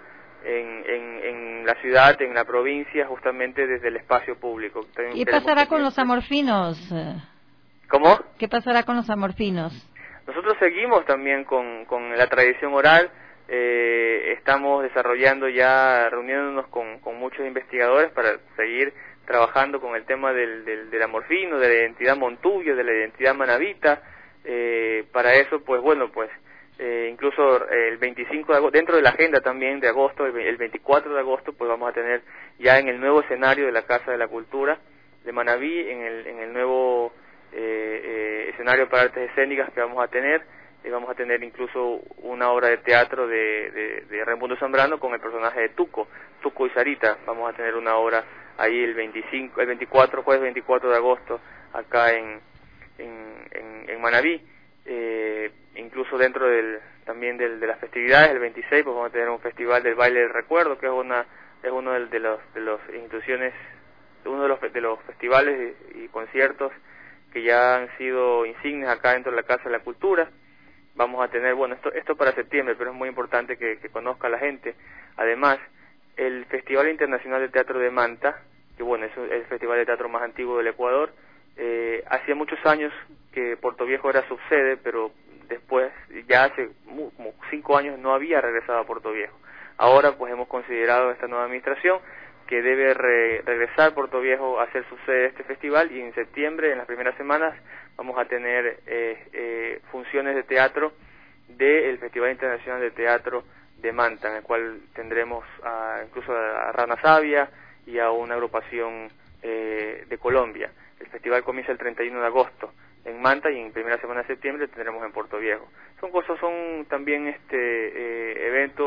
en la ciudad, en la provincia, justamente desde el espacio público. ¿Qué pasará con los amorfinos? ¿Cómo? ¿Qué pasará con los amorfinos? Nosotros seguimos también con la tradición oral. Estamos desarrollando ya, reuniéndonos con muchos investigadores para seguir trabajando con el tema del amorfino, de la identidad montuyo, de la identidad manabita. Para eso, pues bueno, incluso el 25 de agosto, dentro de la agenda también de agosto, el 24 de agosto, pues vamos a tener ya en el nuevo escenario de la Casa de la Cultura de Manabí, en el nuevo escenario para artes escénicas que vamos a tener incluso una obra de teatro de Raimundo Zambrano con el personaje de Tuco y Sarita. Vamos a tener una obra ahí el jueves 24 de agosto acá en Manabí. Incluso dentro también de las festividades, el 26 pues vamos a tener un festival del baile del recuerdo, que es uno de los instituciones, uno de los festivales y conciertos que ya han sido insignes acá dentro de la Casa de la Cultura. vamos a tener, bueno, esto para septiembre, pero es muy importante que conozca la gente. Además, el Festival Internacional de Teatro de Manta, que bueno, es el festival de teatro más antiguo del Ecuador, hacía muchos años que Puerto Viejo era subsede, pero después, ya hace como 5 años no había regresado a Puerto Viejo. Ahora pues hemos considerado esta nueva administración que debe regresar Puerto Viejo a ser subsede de este festival, y en septiembre, en las primeras semanas, vamos a tener funciones de teatro del Festival Internacional de Teatro de Manta, en el cual tendremos incluso a Rana Sabia y a una agrupación de Colombia. El festival comienza el 31 de agosto en Manta, y en primera semana de septiembre tendremos en Puerto Viejo. Son también eventos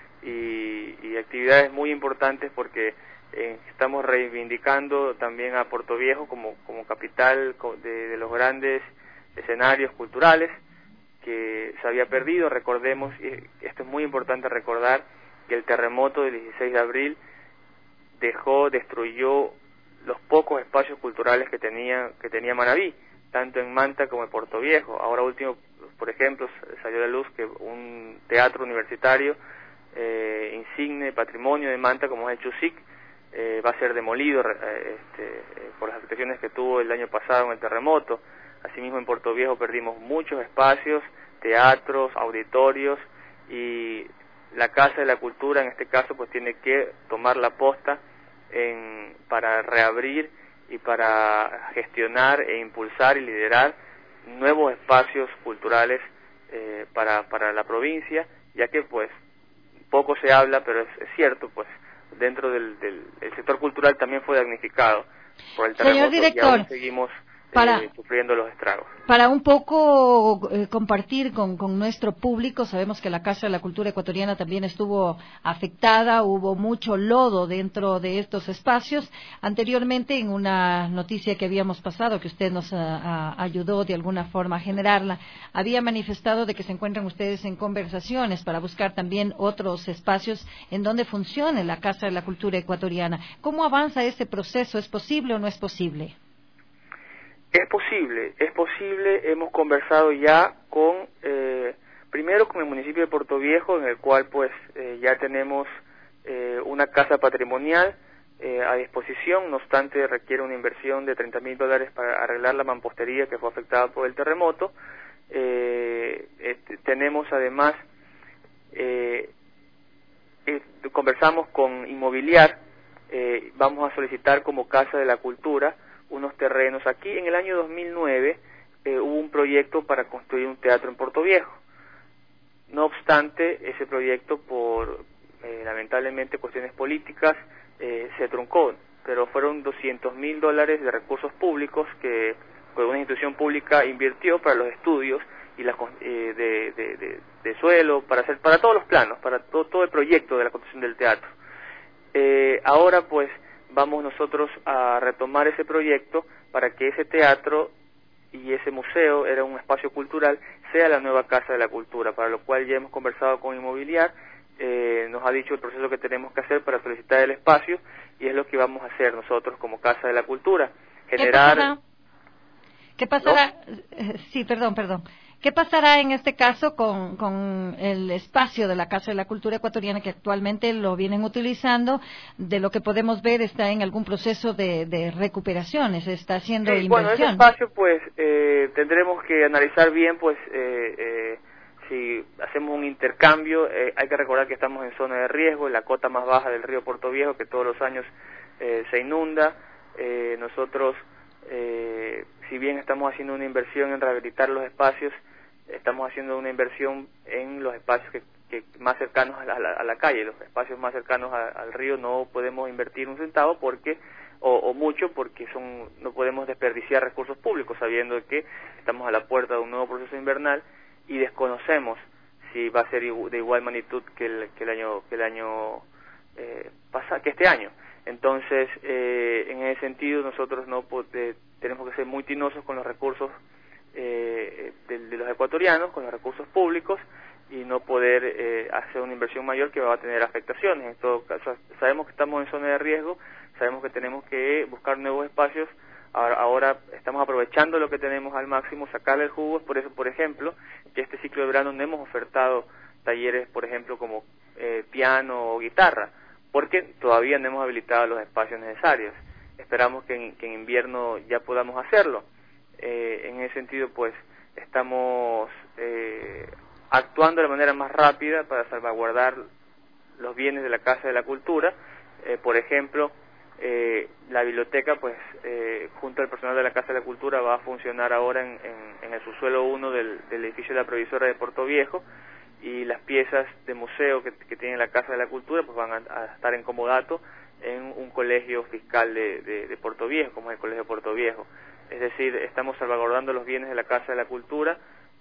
y actividades muy importantes, porque estamos reivindicando también a Puerto Viejo como capital de los grandes escenarios culturales que se había perdido. Recordemos, y esto es muy importante recordar, que el terremoto del 16 de abril destruyó los pocos espacios culturales que tenía Manabí, tanto en Manta como en Puerto Viejo. Ahora último, por ejemplo, salió a la luz que un teatro universitario insigne patrimonio de Manta, como es el Chusic, va a ser demolido por las afectaciones que tuvo el año pasado en el terremoto. Asimismo, en Puerto Viejo perdimos muchos espacios, teatros, auditorios, y la Casa de la Cultura, en este caso, pues tiene que tomar la posta para reabrir y para gestionar e impulsar y liderar nuevos espacios culturales para la provincia, ya que pues poco se habla, pero es cierto, pues dentro del sector cultural también fue damnificado por el terremoto. Señor director, y aún seguimos sufriendo los estragos. Para un poco compartir con nuestro público, sabemos que la Casa de la Cultura Ecuatoriana también estuvo afectada, hubo mucho lodo dentro de estos espacios. Anteriormente, en una noticia que habíamos pasado, que usted nos ayudó de alguna forma a generarla, había manifestado de que se encuentran ustedes en conversaciones para buscar también otros espacios en donde funcione la Casa de la Cultura Ecuatoriana. ¿Cómo avanza este proceso? ¿Es posible o no es posible? Es posible, hemos conversado ya primero con el municipio de Puerto Viejo, en el cual pues ya tenemos una casa patrimonial a disposición. No obstante, requiere una inversión de $30,000 para arreglar la mampostería que fue afectada por el terremoto. Tenemos además, conversamos con Inmobiliar, vamos a solicitar como Casa de la Cultura unos terrenos. Aquí en el año 2009 hubo un proyecto para construir un teatro en Puerto Viejo. No obstante, ese proyecto por lamentablemente cuestiones políticas se truncó, pero fueron $200,000 de recursos públicos que una institución pública invirtió para los estudios y de suelo, para todos los planos, para todo el proyecto de la construcción del teatro. Ahora pues vamos nosotros a retomar ese proyecto para que ese teatro y ese museo, era un espacio cultural, sea la nueva Casa de la Cultura, para lo cual ya hemos conversado con Inmobiliar, nos ha dicho el proceso que tenemos que hacer para solicitar el espacio, y es lo que vamos a hacer nosotros como Casa de la Cultura, generar... ¿Qué pasará? ¿No? Sí, perdón. ¿Qué pasará en este caso con el espacio de la Casa de la Cultura Ecuatoriana, que actualmente lo vienen utilizando? De lo que podemos ver, está en algún proceso de recuperación, se está haciendo inversión. Bueno, ese espacio pues tendremos que analizar bien, pues si hacemos un intercambio. Hay que recordar que estamos en zona de riesgo, en la cota más baja del río Puerto Viejo, que todos los años se inunda. Nosotros, si bien estamos haciendo una inversión en rehabilitar los espacios, estamos haciendo una inversión en los espacios que más cercanos a la calle. Los espacios más cercanos al río no podemos invertir un centavo porque mucho, porque no podemos desperdiciar recursos públicos, sabiendo que estamos a la puerta de un nuevo proceso invernal y desconocemos si va a ser de igual magnitud que este año. Entonces, en ese sentido, nosotros tenemos que ser muy tinosos con los recursos de los ecuatorianos, con los recursos públicos, y no poder hacer una inversión mayor que va a tener afectaciones. En todo caso, sabemos que estamos en zona de riesgo, sabemos que tenemos que buscar nuevos espacios Ahora estamos aprovechando lo que tenemos al máximo, sacarle el jugo. Es por eso, por ejemplo, que este ciclo de verano no hemos ofertado talleres, por ejemplo, como piano o guitarra, porque todavía no hemos habilitado los espacios necesarios. Esperamos que en invierno ya podamos hacerlo. En ese sentido, pues, estamos actuando de manera más rápida para salvaguardar los bienes de la Casa de la Cultura. Por ejemplo, la biblioteca, pues, junto al personal de la Casa de la Cultura, va a funcionar ahora en el subsuelo 1 del edificio de la Provisora de Puerto Viejo, y las piezas de museo que tiene la Casa de la Cultura pues van a estar en comodato en un colegio fiscal de Puerto Viejo, como es el Colegio de Puerto Viejo. Es decir, estamos salvaguardando los bienes de la Casa de la Cultura,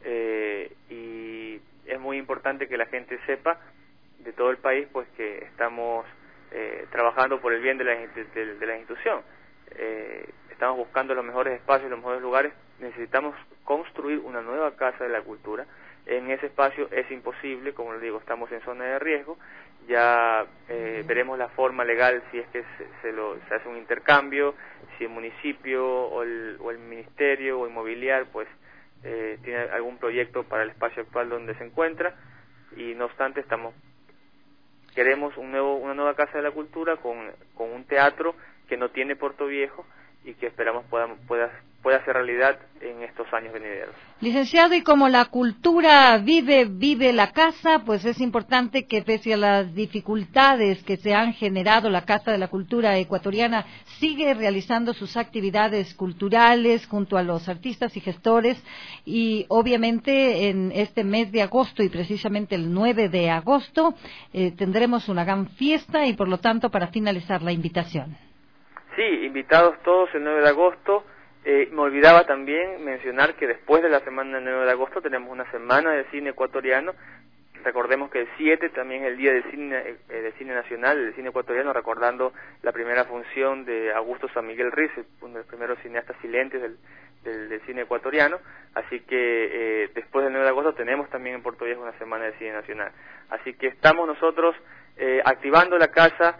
y es muy importante que la gente sepa, de todo el país, pues, que estamos trabajando por el bien de la institución. Estamos buscando los mejores espacios, los mejores lugares. Necesitamos construir una nueva Casa de la Cultura. En ese espacio es imposible, como les digo, estamos en zona de riesgo. Ya veremos la forma legal, si es que se hace un intercambio, si el municipio o el ministerio o inmobiliario pues tiene algún proyecto para el espacio actual donde se encuentra. Y no obstante, queremos una nueva Casa de la Cultura con un teatro que no tiene Puerto Viejo y que esperamos pueda ser realidad en estos años venideros. Licenciado, y como la cultura vive la casa, pues es importante que, pese a las dificultades que se han generado, la Casa de la Cultura Ecuatoriana sigue realizando sus actividades culturales junto a los artistas y gestores, y obviamente en este mes de agosto, y precisamente el 9 de agosto, tendremos una gran fiesta, y por lo tanto, para finalizar la invitación. Sí, invitados todos el 9 de agosto. Me olvidaba también mencionar que después de la semana del 9 de agosto tenemos una semana de cine ecuatoriano. Recordemos que el 7 también es el día del cine nacional, del cine ecuatoriano, recordando la primera función de Augusto San Miguel Riz, uno de los primeros cineastas silentes del cine ecuatoriano. Así que después del 9 de agosto tenemos también en Puerto Viejo una semana de cine nacional. Así que estamos nosotros activando la casa,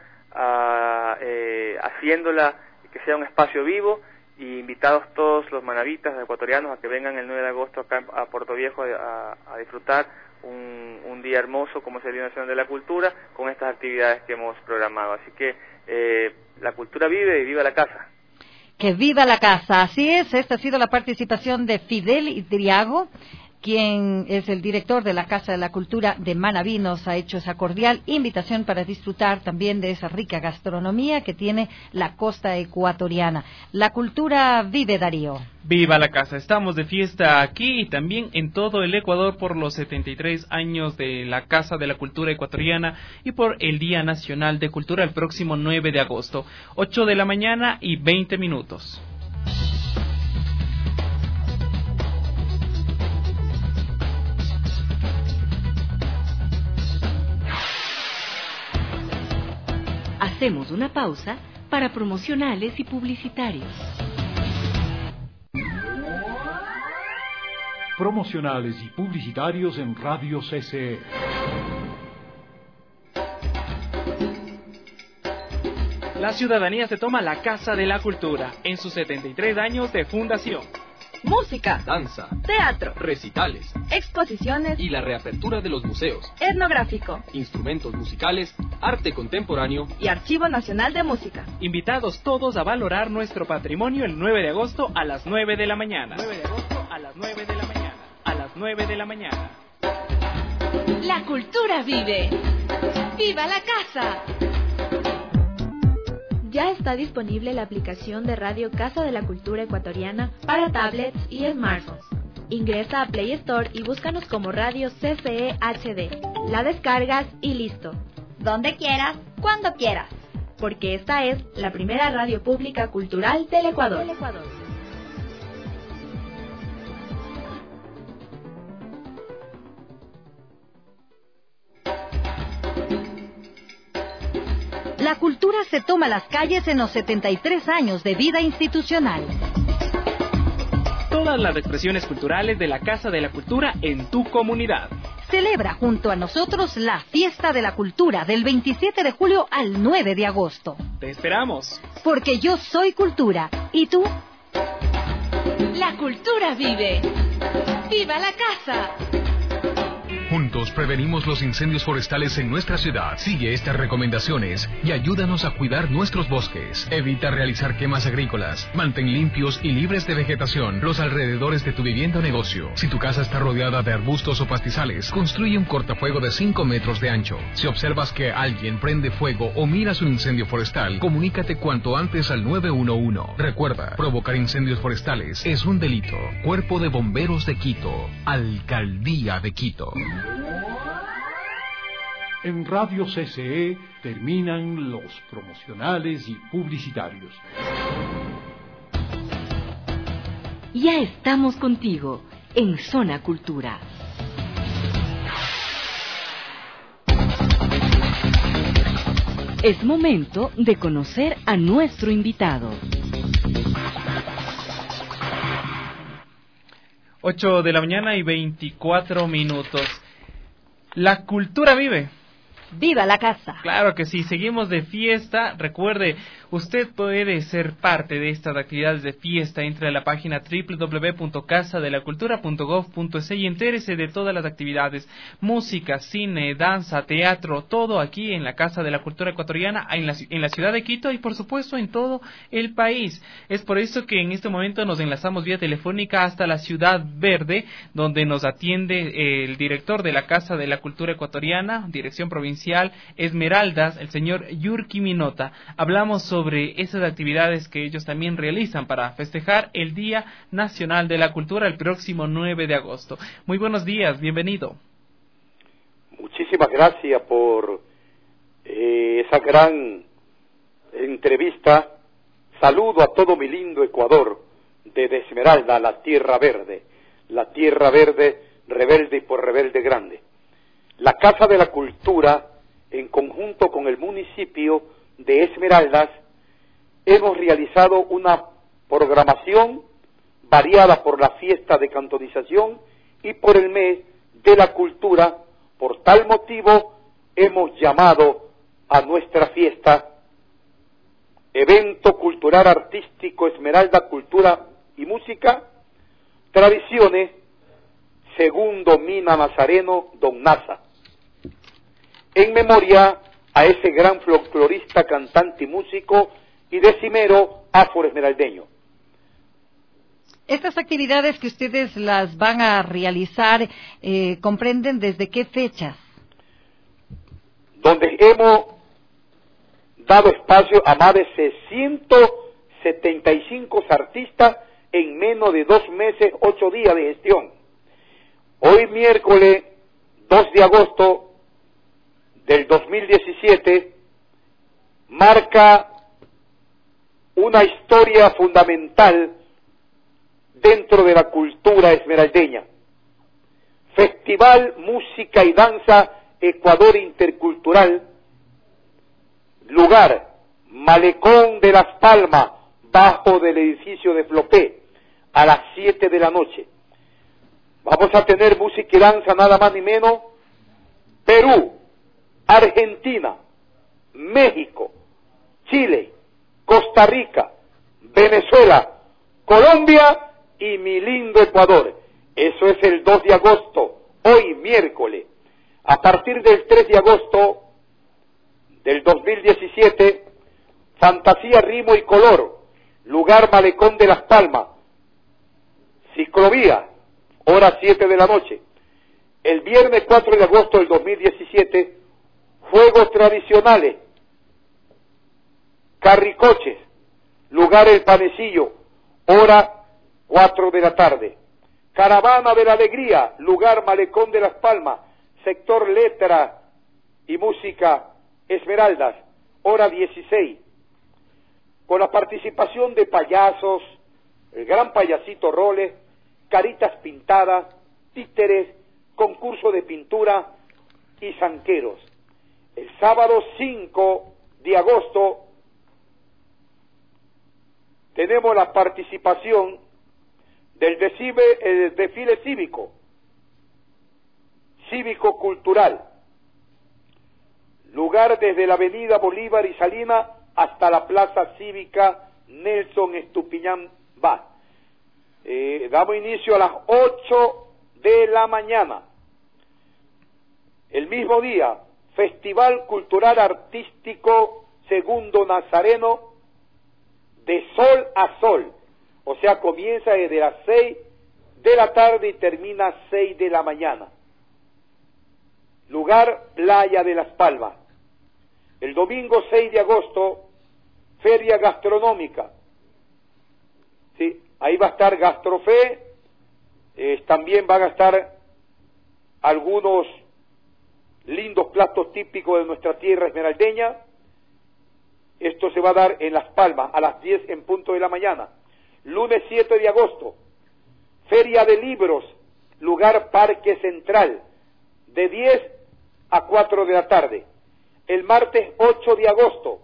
haciéndola que sea un espacio vivo, y invitados todos los manavitas ecuatorianos a que vengan el 9 de agosto acá a Puerto Viejo a disfrutar un día hermoso como es el Día Nacional de la Cultura, con estas actividades que hemos programado. Así que la cultura vive y viva la casa. Que viva la casa, así es. Esta ha sido la participación de Fidel Idriago, quien es el director de la Casa de la Cultura de Manabí. Nos ha hecho esa cordial invitación para disfrutar también de esa rica gastronomía que tiene la costa ecuatoriana. La cultura vive, Darío. Viva la casa, estamos de fiesta aquí y también en todo el Ecuador por los 73 años de la Casa de la Cultura Ecuatoriana y por el Día Nacional de Cultura el próximo 9 de agosto, 8 de la mañana y 20 minutos. Hacemos una pausa para promocionales y publicitarios. Promocionales y publicitarios en Radio CCE. La ciudadanía se toma la Casa de la Cultura en sus 73 años de fundación. Música, danza, teatro, recitales, exposiciones y la reapertura de los museos, etnográfico, instrumentos musicales, arte contemporáneo y Archivo Nacional de Música. Invitados todos a valorar nuestro patrimonio el 9 de agosto a las 9 de la mañana. 9 de agosto a las 9 de la mañana. A las 9 de la mañana. La cultura vive. ¡Viva la casa! Ya está disponible la aplicación de Radio Casa de la Cultura Ecuatoriana para tablets y smartphones. Ingresa a Play Store y búscanos como Radio CCE HD. La descargas y listo. Donde quieras, cuando quieras. Porque esta es la primera radio pública cultural del Ecuador. La cultura se toma las calles en los 73 años de vida institucional. Todas las expresiones culturales de la Casa de la Cultura en tu comunidad. Celebra junto a nosotros la Fiesta de la Cultura del 27 de julio al 9 de agosto. Te esperamos. Porque yo soy cultura y tú La cultura vive. ¡Viva la casa! Juntos prevenimos los incendios forestales en nuestra ciudad. Sigue estas recomendaciones y ayúdanos a cuidar nuestros bosques. Evita realizar quemas agrícolas. Mantén limpios y libres de vegetación los alrededores de tu vivienda o negocio. Si tu casa está rodeada de arbustos o pastizales, construye un cortafuego de 5 metros de ancho. Si observas que alguien prende fuego o miras un incendio forestal, comunícate cuanto antes al 911. Recuerda, provocar incendios forestales es un delito. Cuerpo de Bomberos de Quito. Alcaldía de Quito. En Radio CCE terminan los promocionales y publicitarios. Ya estamos contigo en Zona Cultura. Es momento de conocer a nuestro invitado. 8 de la mañana y 24 minutos. La cultura vive. ¡Viva la casa! Claro que sí, seguimos de fiesta. Recuerde, usted puede ser parte de estas actividades de fiesta. Entre a la página www.casadelacultura.gov.es y entérese de todas las actividades. Música, cine, danza, teatro, todo aquí en la Casa de la Cultura Ecuatoriana, en la ciudad de Quito y por supuesto en todo el país. Es por eso que en este momento nos enlazamos vía telefónica hasta la Ciudad Verde, donde nos atiende el director de la Casa de la Cultura Ecuatoriana, Dirección Provincial Esmeraldas, el señor Yurki Minota. Hablamos sobre esas actividades que ellos también realizan para festejar el Día Nacional de la Cultura el próximo 9 de agosto. Muy buenos días, bienvenido. Muchísimas gracias por esa gran entrevista. Saludo a todo mi lindo Ecuador, desde Esmeralda, la tierra verde, rebelde y por rebelde grande. La Casa de la Cultura, en conjunto con el municipio de Esmeraldas, hemos realizado una programación variada por la fiesta de cantonización y por el mes de la cultura. Por tal motivo, hemos llamado a nuestra fiesta Evento Cultural Artístico Esmeralda Cultura y Música, Tradiciones, segundo Mina Nazareno Don Nasa, en memoria a ese gran folclorista, cantante y músico y decimero afroesmeraldeño. Estas actividades que ustedes las van a realizar, ¿comprenden desde qué fechas? Donde hemos dado espacio a más de 675 artistas en menos de 2 meses, 8 días de gestión. Hoy miércoles 2 de agosto del 2017 marca una historia fundamental dentro de la cultura esmeraldeña. Festival Música y Danza Ecuador Intercultural, lugar Malecón de Las Palmas, bajo del edificio de Flopé, a las 7 de la noche. Vamos a tener música y danza nada más ni menos. Perú, Argentina, México, Chile, Costa Rica, Venezuela, Colombia y mi lindo Ecuador. Eso es el 2 de agosto, hoy miércoles. A partir del 3 de agosto del 2017, Fantasía, Ritmo y Color, lugar Malecón de Las Palmas, ciclovía, hora 7 de la noche. El viernes 4 de agosto del 2017, Juegos Tradicionales, Carricoches, lugar El Panecillo, hora 4 de la tarde. Caravana de la Alegría, lugar Malecón de Las Palmas, sector Letra y Música Esmeraldas, hora 16. Con la participación de payasos, el gran payasito Roles, caritas pintadas, títeres, concurso de pintura y zanqueros. El sábado 5 de agosto tenemos la participación del desfile cívico-cultural, lugar desde la avenida Bolívar y Salina hasta la plaza cívica Nelson Estupiñán Damos inicio a las 8 de la mañana. El mismo día, Festival Cultural Artístico Segundo Nazareno, de sol a sol. O sea, comienza desde las 6 de la tarde y termina a 6 de la mañana. Lugar, Playa de Las Palmas. El domingo 6 de agosto, Feria Gastronómica. Sí, ahí va a estar Gastrofé, también van a estar algunos lindos platos típicos de nuestra tierra esmeraldeña. Esto se va a dar en Las Palmas a las 10 en punto de la mañana. Lunes 7 de agosto, Feria de Libros, lugar Parque Central, de 10 a 4 de la tarde. El martes 8 de agosto,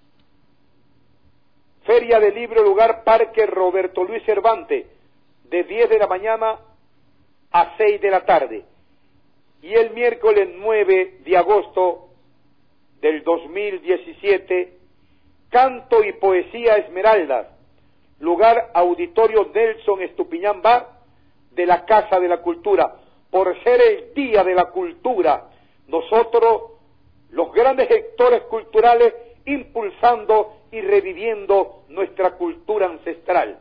Feria de Libro, lugar Parque Roberto Luis Cervantes, de 10 de la mañana a 6 de la tarde. Y el miércoles 9 de agosto del 2017, Canto y Poesía Esmeraldas, lugar Auditorio Nelson Estupiñán Bar, de la Casa de la Cultura. Por ser el Día de la Cultura, nosotros, los grandes gestores culturales, impulsando y reviviendo nuestra cultura ancestral.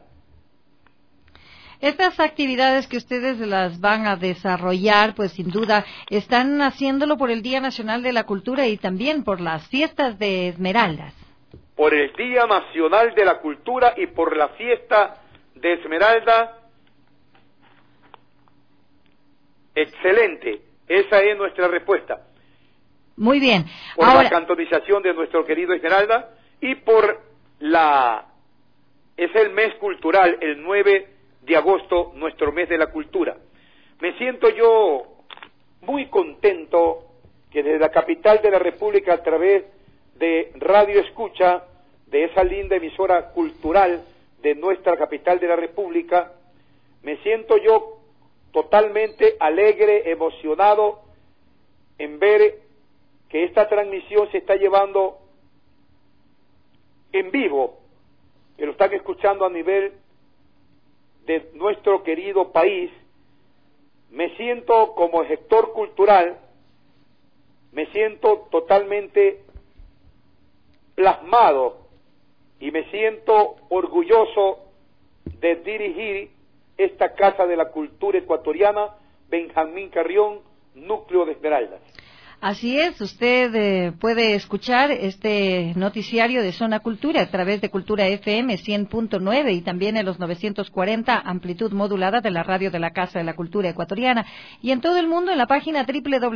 Estas actividades que ustedes las van a desarrollar, pues sin duda, están haciéndolo por el Día Nacional de la Cultura y también por las fiestas de Esmeraldas. Por el Día Nacional de la Cultura y por la fiesta de Esmeralda. Excelente, esa es nuestra respuesta. Muy bien. Por la cantonización de nuestro querido Esmeralda y por es el mes cultural, el 9 de agosto, nuestro mes de la cultura. Me siento yo muy contento que desde la capital de la República, a través de Radio Escucha, de esa linda emisora cultural de nuestra capital de la República, me siento yo totalmente alegre, emocionado en ver que esta transmisión se está llevando en vivo, que lo están escuchando a nivel de nuestro querido país. Me siento como gestor cultural, me siento totalmente plasmado y me siento orgulloso de dirigir esta Casa de la Cultura Ecuatoriana, Benjamín Carrión, Núcleo de Esmeraldas. Así es, usted puede escuchar este noticiario de Zona Cultura a través de Cultura FM 100.9 y también en los 940 amplitud modulada de la radio de la Casa de la Cultura Ecuatoriana y en todo el mundo en la página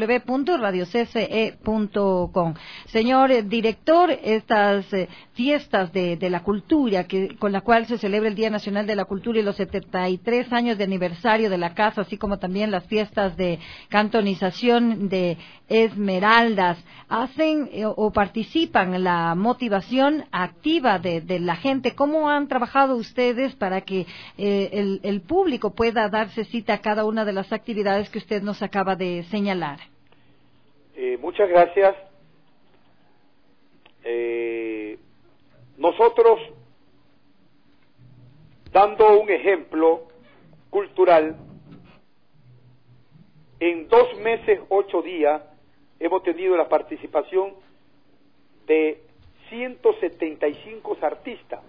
www.radiocce.com. Señor director, estas fiestas de la cultura con la cual se celebra el Día Nacional de la Cultura y los 73 años de aniversario de la Casa, así como también las fiestas de cantonización de Esmeraldas, hacen o participan en la motivación activa de la gente. ¿Cómo han trabajado ustedes para que el público pueda darse cita a cada una de las actividades que usted nos acaba de señalar? Muchas gracias. Nosotros, dando un ejemplo cultural, en 2 meses, 8 días, hemos tenido la participación de 175 artistas.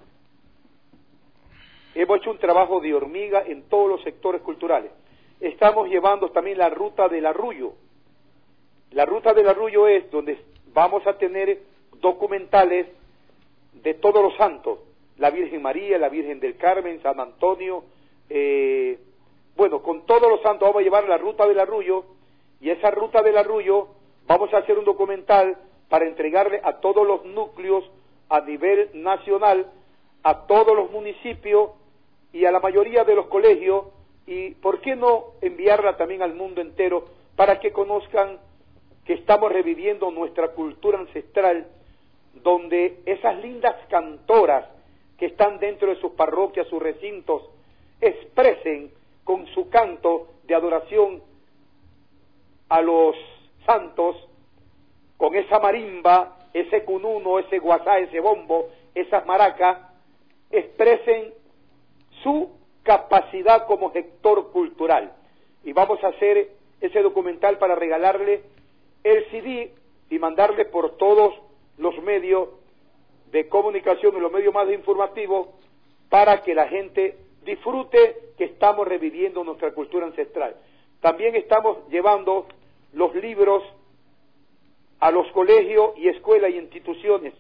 Hemos hecho un trabajo de hormiga en todos los sectores culturales. Estamos llevando también la Ruta del Arrullo. La Ruta del Arrullo es donde vamos a tener documentales de todos los santos, la Virgen María, la Virgen del Carmen, San Antonio, con todos los santos vamos a llevar la Ruta del Arrullo, y esa Ruta del Arrullo vamos a hacer un documental para entregarle a todos los núcleos a nivel nacional, a todos los municipios y a la mayoría de los colegios, y por qué no enviarla también al mundo entero para que conozcan que estamos reviviendo nuestra cultura ancestral, donde esas lindas cantoras que están dentro de sus parroquias, sus recintos, expresen con su canto de adoración a los santos, con esa marimba, ese cununo, ese guasá, ese bombo, esas maracas, expresen su capacidad como gestor cultural. Y vamos a hacer ese documental para regalarle el CD y mandarle por todos los medios de comunicación y los medios más informativos para que la gente disfrute que estamos reviviendo nuestra cultura ancestral. También estamos llevando los libros a los colegios y escuelas y instituciones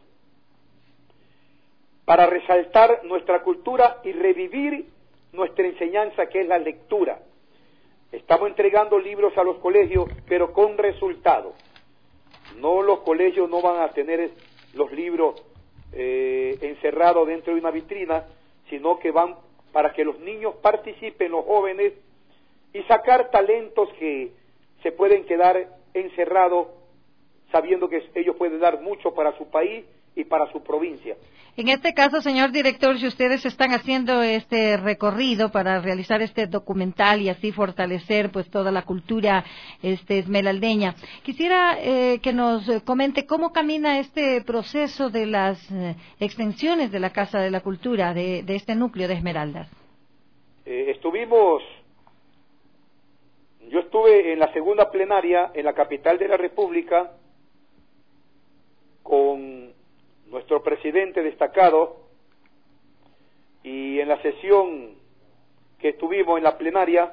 para resaltar nuestra cultura y revivir nuestra enseñanza, que es la lectura. Estamos entregando libros a los colegios, pero con resultados. No, los colegios no van a tener los libros encerrados dentro de una vitrina, sino que van para que los niños participen, los jóvenes, y sacar talentos que se pueden quedar encerrados, sabiendo que ellos pueden dar mucho para su país y para su provincia. En este caso, señor director, si ustedes están haciendo este recorrido para realizar este documental y así fortalecer pues toda la cultura esmeraldeña, quisiera que nos comente cómo camina este proceso de las extensiones de la Casa de la Cultura, de este núcleo de Esmeraldas. Yo estuve en la segunda plenaria en la capital de la República con nuestro presidente destacado, y en la sesión que estuvimos en la plenaria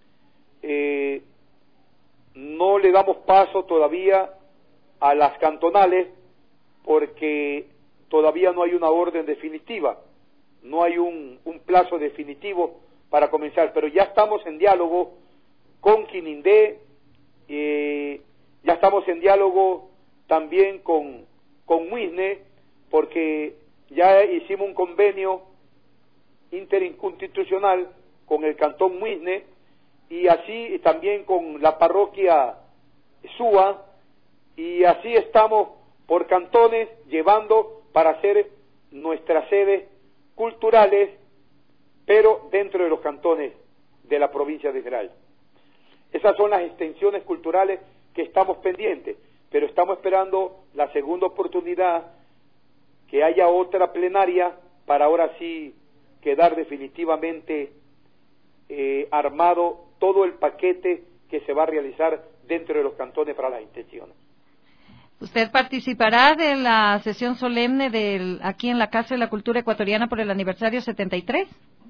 no le damos paso todavía a las cantonales porque todavía no hay una orden definitiva, no hay un plazo definitivo para comenzar, pero ya estamos en diálogo con Quinindé, ya estamos en diálogo también con Muisne, porque ya hicimos un convenio interinstitucional con el cantón Muisne, y así también con la parroquia Súa, y así estamos por cantones llevando para hacer nuestras sedes culturales, pero dentro de los cantones de la provincia de Esmeraldas. Esas son las extensiones culturales que estamos pendientes, pero estamos esperando la segunda oportunidad, que haya otra plenaria para ahora sí quedar definitivamente armado todo el paquete que se va a realizar dentro de los cantones para las extensiones. ¿Usted participará de la sesión solemne aquí en la Casa de la Cultura Ecuatoriana por el aniversario 73?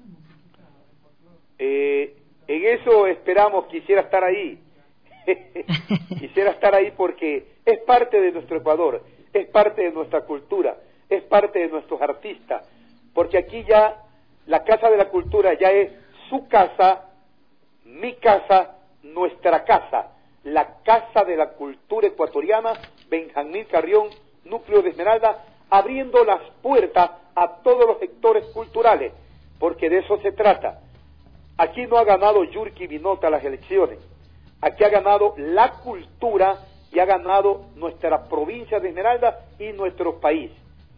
En eso esperamos, quisiera estar ahí. Quisiera estar ahí porque es parte de nuestro Ecuador, es parte de nuestra cultura, es parte de nuestros artistas, porque aquí ya la Casa de la Cultura ya es su casa, mi casa, nuestra casa, la Casa de la Cultura Ecuatoriana, Benjamín Carrión, núcleo de Esmeraldas, abriendo las puertas a todos los sectores culturales, porque de eso se trata. Aquí no ha ganado Yurki Binota las elecciones, aquí ha ganado la cultura y ha ganado nuestra provincia de Esmeraldas y nuestro país.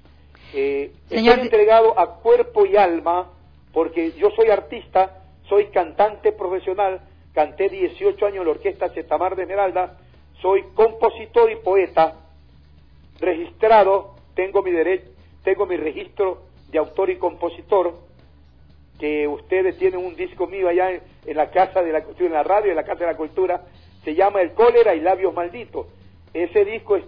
Estoy entregado a cuerpo y alma, porque yo soy artista, soy cantante profesional, canté 18 años en la Orquesta Zetamar de Esmeraldas, soy compositor y poeta, registrado, tengo mi registro de autor y compositor, que ustedes tienen un disco mío allá en la Casa de la Cultura, en la radio de la Casa de la Cultura, se llama El Cólera y Labios Malditos. Ese disco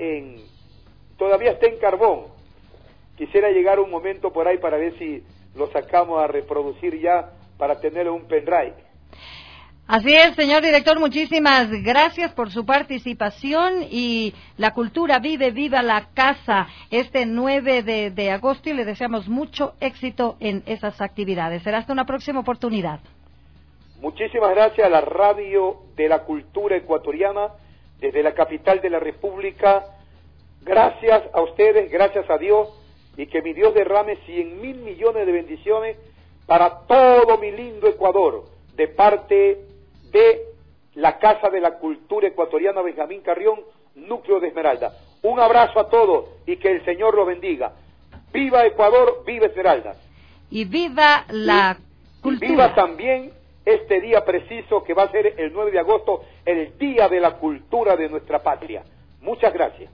todavía está en carbón. Quisiera llegar un momento por ahí para ver si lo sacamos a reproducir ya para tenerlo en un pendrive. Así es, señor director, muchísimas gracias por su participación, y la cultura vive, viva la casa, este 9 de agosto, y le deseamos mucho éxito en esas actividades. Será hasta una próxima oportunidad. Muchísimas gracias a la Radio de la Cultura Ecuatoriana, desde la capital de la República. Gracias a ustedes, gracias a Dios, y que mi Dios derrame 100.000 millones de bendiciones para todo mi lindo Ecuador, de parte de la Casa de la Cultura Ecuatoriana Benjamín Carrión, núcleo de Esmeralda. Un abrazo a todos y que el Señor los bendiga. ¡Viva Ecuador, viva Esmeraldas! Y viva la cultura. Y viva también este día preciso que va a ser el 9 de agosto, el Día de la Cultura de nuestra patria. Muchas gracias.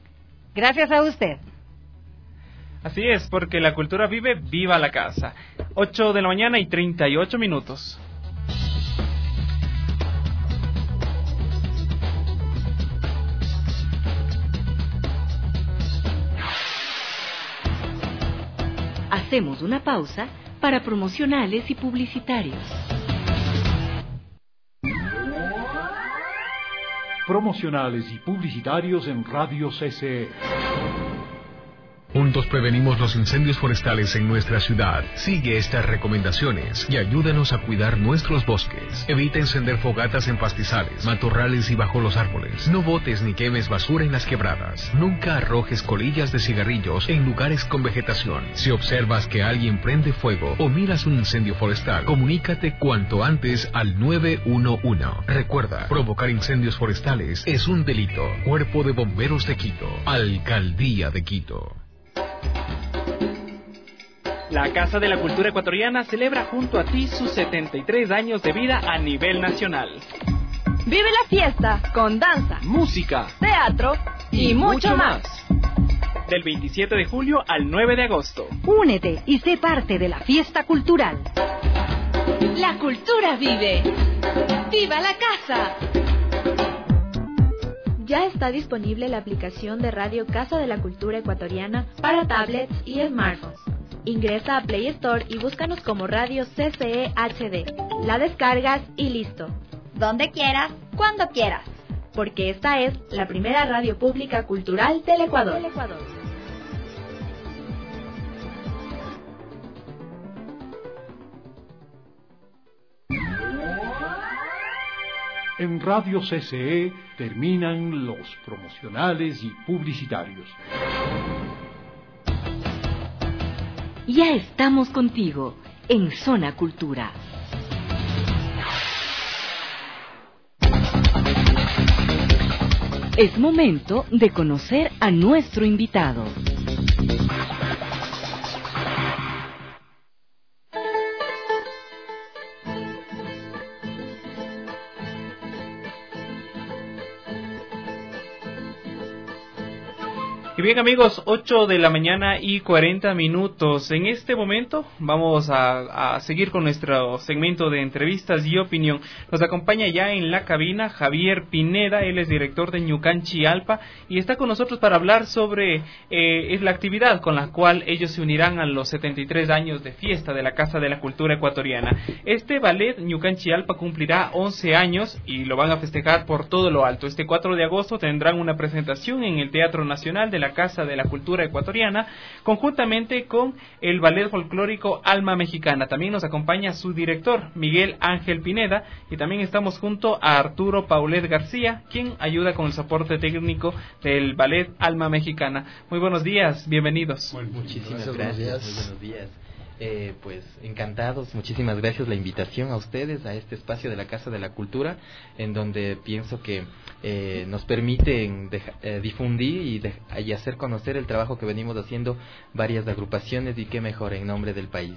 Gracias a usted. Así es, porque la cultura vive, viva la casa. 8 de la mañana y 38 minutos. Hacemos una pausa para promocionales y publicitarios. Promocionales y publicitarios en Radio CCE. Juntos prevenimos los incendios forestales en nuestra ciudad. Sigue estas recomendaciones y ayúdanos a cuidar nuestros bosques. Evita encender fogatas en pastizales, matorrales y bajo los árboles. No botes ni quemes basura en las quebradas. Nunca arrojes colillas de cigarrillos en lugares con vegetación. Si observas que alguien prende fuego o miras un incendio forestal, comunícate cuanto antes al 911. Recuerda, provocar incendios forestales es un delito. Cuerpo de Bomberos de Quito, Alcaldía de Quito. La Casa de la Cultura Ecuatoriana celebra junto a ti sus 73 años de vida a nivel nacional. Vive la fiesta con danza, música, teatro y mucho más. Del 27 de julio al 9 de agosto. Únete y sé parte de la fiesta cultural. La cultura vive. ¡Viva la casa! Ya está disponible la aplicación de Radio Casa de la Cultura Ecuatoriana para tablets y smartphones. Ingresa a Play Store y búscanos como Radio CCE HD. La descargas y listo. Donde quieras, cuando quieras. Porque esta es la primera radio pública cultural del Ecuador. En Radio CCE terminan los promocionales y publicitarios. Ya estamos contigo en Zona Cultura. Es momento de conocer a nuestro invitado. Y bien amigos, 8 de la mañana y 40 minutos. En este momento vamos a seguir con nuestro segmento de entrevistas y opinión. Nos acompaña ya en la cabina Javier Pineda, él es director de Ñucanchi Alpa y está con nosotros para hablar sobre la actividad con la cual ellos se unirán a los 73 años de fiesta de la Casa de la Cultura Ecuatoriana. Este ballet Ñucanchi Alpa cumplirá 11 años y lo van a festejar por todo lo alto. Este 4 de agosto tendrán una presentación en el Teatro Nacional de la Casa de la Cultura Ecuatoriana, conjuntamente con el ballet folclórico Alma Mexicana. También nos acompaña su director, Miguel Ángel Pineda, y también estamos junto a Arturo Paulet García, quien ayuda con el soporte técnico del ballet Alma Mexicana. Muy buenos días, bienvenidos. Muchísimas gracias. Muy buenos días. Pues encantados, muchísimas gracias la invitación a ustedes a este espacio de la Casa de la Cultura, en donde pienso que nos permiten difundir y hacer conocer el trabajo que venimos haciendo varias agrupaciones, y qué mejor en nombre del país.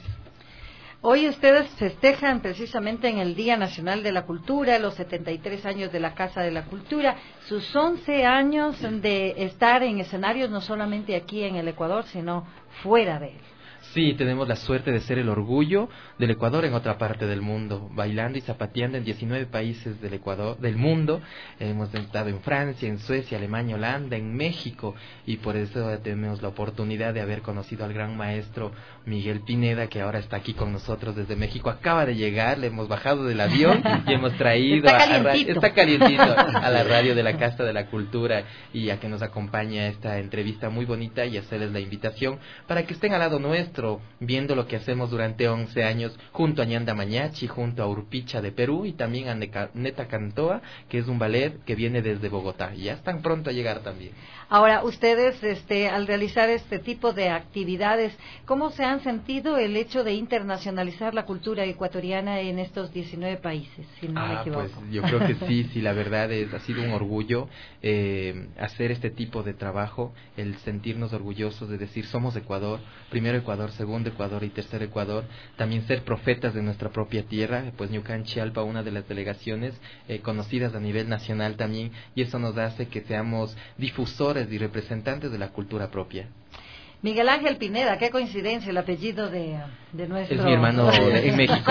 Hoy ustedes festejan precisamente en el Día Nacional de la Cultura, los 73 años de la Casa de la Cultura, sus 11 años de estar en escenarios no solamente aquí en el Ecuador, sino fuera de él. Sí, tenemos la suerte de ser el orgullo del Ecuador en otra parte del mundo, bailando y zapateando en 19 países del Ecuador, del mundo. Hemos estado en Francia, en Suecia, Alemania, Holanda, en México, y por eso tenemos la oportunidad de haber conocido al gran maestro Miguel Pineda, que ahora está aquí con nosotros desde México. Acaba de llegar, le hemos bajado del avión y hemos traído está calientito a la radio de la Casa de la Cultura, y a que nos acompañe a esta entrevista muy bonita, y hacerles la invitación para que estén al lado nuestro, viendo lo que hacemos durante 11 años junto a Ñanda Mañachi, junto a Urpicha de Perú, y también a Neta Cantoa, que es un ballet que viene desde Bogotá, y ya están pronto a llegar también. Ahora, ustedes, al realizar este tipo de actividades, ¿cómo se han sentido el hecho de internacionalizar la cultura ecuatoriana en estos 19 países, si no me equivoco? Pues yo creo que sí, la verdad ha sido un orgullo hacer este tipo de trabajo, el sentirnos orgullosos de decir somos Ecuador, primero Ecuador, segundo Ecuador y tercer Ecuador, también ser profetas de nuestra propia tierra, pues Ñucanchi Alpa, una de las delegaciones conocidas a nivel nacional también, y eso nos hace que seamos difusores y representantes de la cultura propia. Miguel Ángel Pineda, qué coincidencia el apellido de nuestro... Es mi hermano en México.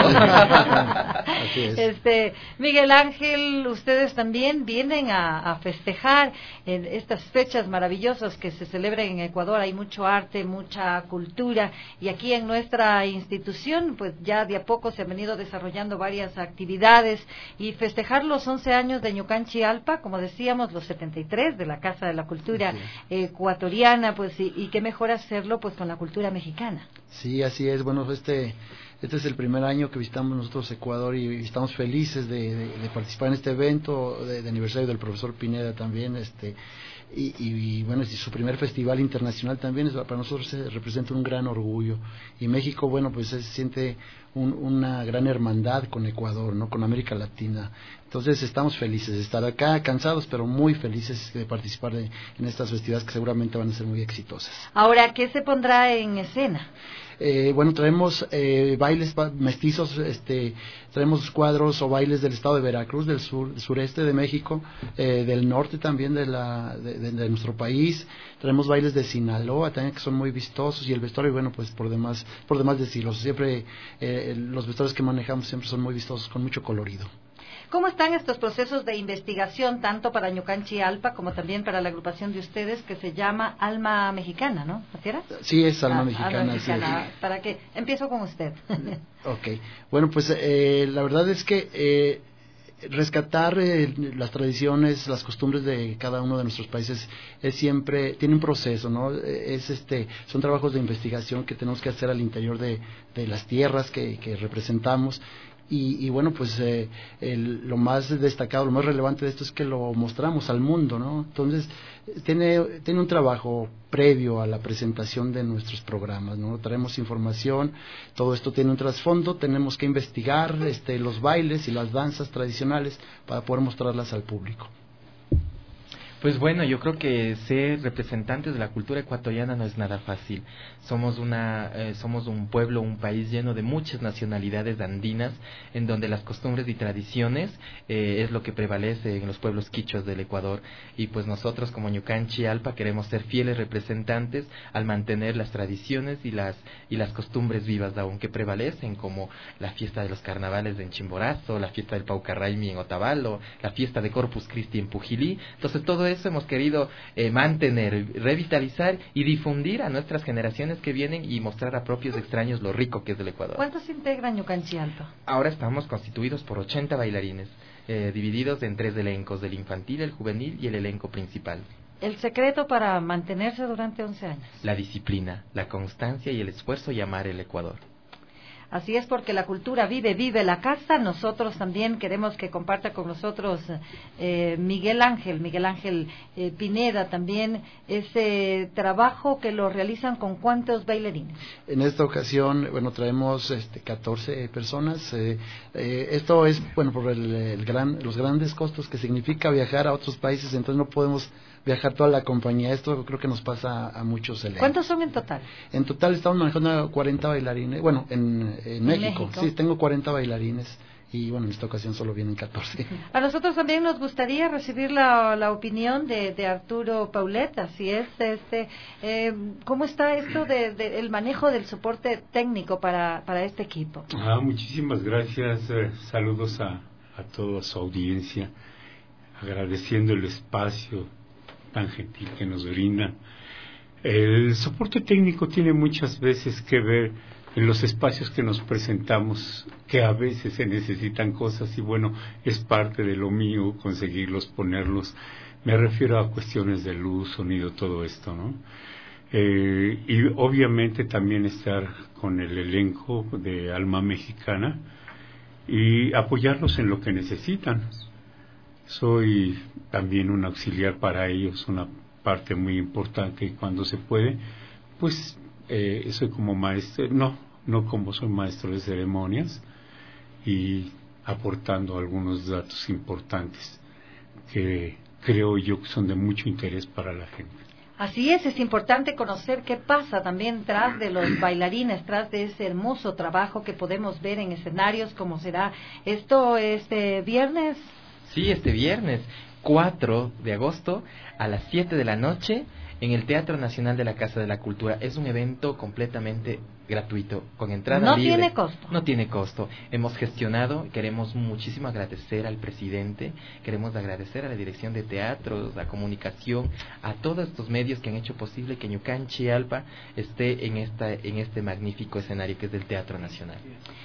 Así es. Miguel Ángel, ustedes también vienen a festejar en estas fechas maravillosas que se celebran en Ecuador. Hay mucho arte, mucha cultura, y aquí en nuestra institución pues ya de a poco se han venido desarrollando varias actividades, y festejar los 11 años de Ñucanchi Alpa, como decíamos, los 73 de la Casa de la Cultura Ecuatoriana, pues y qué mejor hacerlo pues con la cultura mexicana. Sí, así es. Bueno, este es el primer año que visitamos nosotros Ecuador y estamos felices de participar en este evento de aniversario del profesor Pineda también, y bueno, es su primer festival internacional también. Para nosotros representa un gran orgullo, y México, bueno, pues se siente una gran hermandad con Ecuador, ¿no? Con América Latina. Entonces estamos felices de estar acá, cansados pero muy felices de participar en estas festividades que seguramente van a ser muy exitosas. Ahora, ¿qué se pondrá en escena? Bueno, traemos bailes mestizos, traemos cuadros o bailes del estado de Veracruz, del sureste de México, del norte también de nuestro país. Traemos bailes de Sinaloa también, que son muy vistosos, y el vestuario, bueno, pues por demás decirlo, siempre los vestuarios que manejamos siempre son muy vistosos, con mucho colorido. ¿Cómo están estos procesos de investigación, tanto para Ñucanchi Alpa como también para la agrupación de ustedes que se llama Alma Mexicana, ¿no? ¿Así era? Sí, es Alma Mexicana. Alma Mexicana. ¿Para qué? Empiezo con usted. Ok. Bueno, pues la verdad es que rescatar las tradiciones, las costumbres de cada uno de nuestros países tiene un proceso, ¿no? Son trabajos de investigación que tenemos que hacer al interior de las tierras que representamos. Y bueno, pues lo más destacado, lo más relevante de esto es que lo mostramos al mundo, ¿no? Entonces, tiene un trabajo previo a la presentación de nuestros programas, ¿no? Traemos información, todo esto tiene un trasfondo, tenemos que investigar los bailes y las danzas tradicionales para poder mostrarlas al público. Pues bueno, yo creo que ser representantes de la cultura ecuatoriana no es nada fácil. Somos un pueblo, un país lleno de muchas nacionalidades andinas, en donde las costumbres y tradiciones es lo que prevalece en los pueblos quichuas del Ecuador. Y pues nosotros como Ñucanchi Alpa queremos ser fieles representantes al mantener las tradiciones y las costumbres vivas aún que prevalecen, como la fiesta de los carnavales en Chimborazo, la fiesta del Paucarraimi en Otavalo, la fiesta de Corpus Christi en Pujilí. Entonces todo eso hemos querido mantener, revitalizar y difundir a nuestras generaciones que vienen, y mostrar a propios extraños lo rico que es del Ecuador. ¿Cuántos integran Ñucanchi Alpa? Ahora estamos constituidos por 80 bailarines, divididos en 3 elencos, el infantil, el juvenil y el elenco principal. ¿El secreto para mantenerse durante 11 años? La disciplina, la constancia y el esfuerzo y amar el Ecuador. Así es, porque la cultura vive la casa. Nosotros también queremos que comparta con nosotros Miguel Ángel Pineda también ese trabajo que lo realizan con ¿cuántos bailarines? En esta ocasión, bueno, traemos 14 personas. Esto es, bueno, por los grandes costos que significa viajar a otros países, entonces no podemos viajar toda la compañía. Esto creo que nos pasa a muchos elencos. ¿Cuántos son en total? En total estamos manejando 40 bailarines. Bueno, en México, sí, tengo 40 bailarines, y bueno, en esta ocasión solo vienen 14. A nosotros también nos gustaría recibir la opinión de Arturo Paulet. Así es, ¿cómo está esto de el manejo del soporte técnico para este equipo? Muchísimas gracias, saludos a toda su audiencia, agradeciendo el espacio tan gentil que nos brindan. El soporte técnico tiene muchas veces que ver en los espacios que nos presentamos, que a veces se necesitan cosas, y bueno, es parte de lo mío conseguirlos, ponerlos. Me refiero a cuestiones de luz, sonido, todo esto, ¿no? Y obviamente también estar con el elenco de Alma Mexicana y apoyarlos en lo que necesitan. Soy también un auxiliar para ellos, una parte muy importante, y cuando se puede, pues soy como maestro, no como soy maestro de ceremonias, y aportando algunos datos importantes que creo yo que son de mucho interés para la gente. Así es importante conocer qué pasa también tras de los bailarines, tras de ese hermoso trabajo que podemos ver en escenarios, como será esto este viernes. Sí, este viernes 4 de agosto a las 7 de la noche en el Teatro Nacional de la Casa de la Cultura. Es un evento completamente gratuito, con entrada no libre. Tiene costo. No tiene costo. Hemos gestionado, queremos muchísimo agradecer al presidente, queremos agradecer a la Dirección de Teatros, a Comunicación, a todos estos medios que han hecho posible que Ñucanchi Alpa esté en este magnífico escenario que es del Teatro Nacional.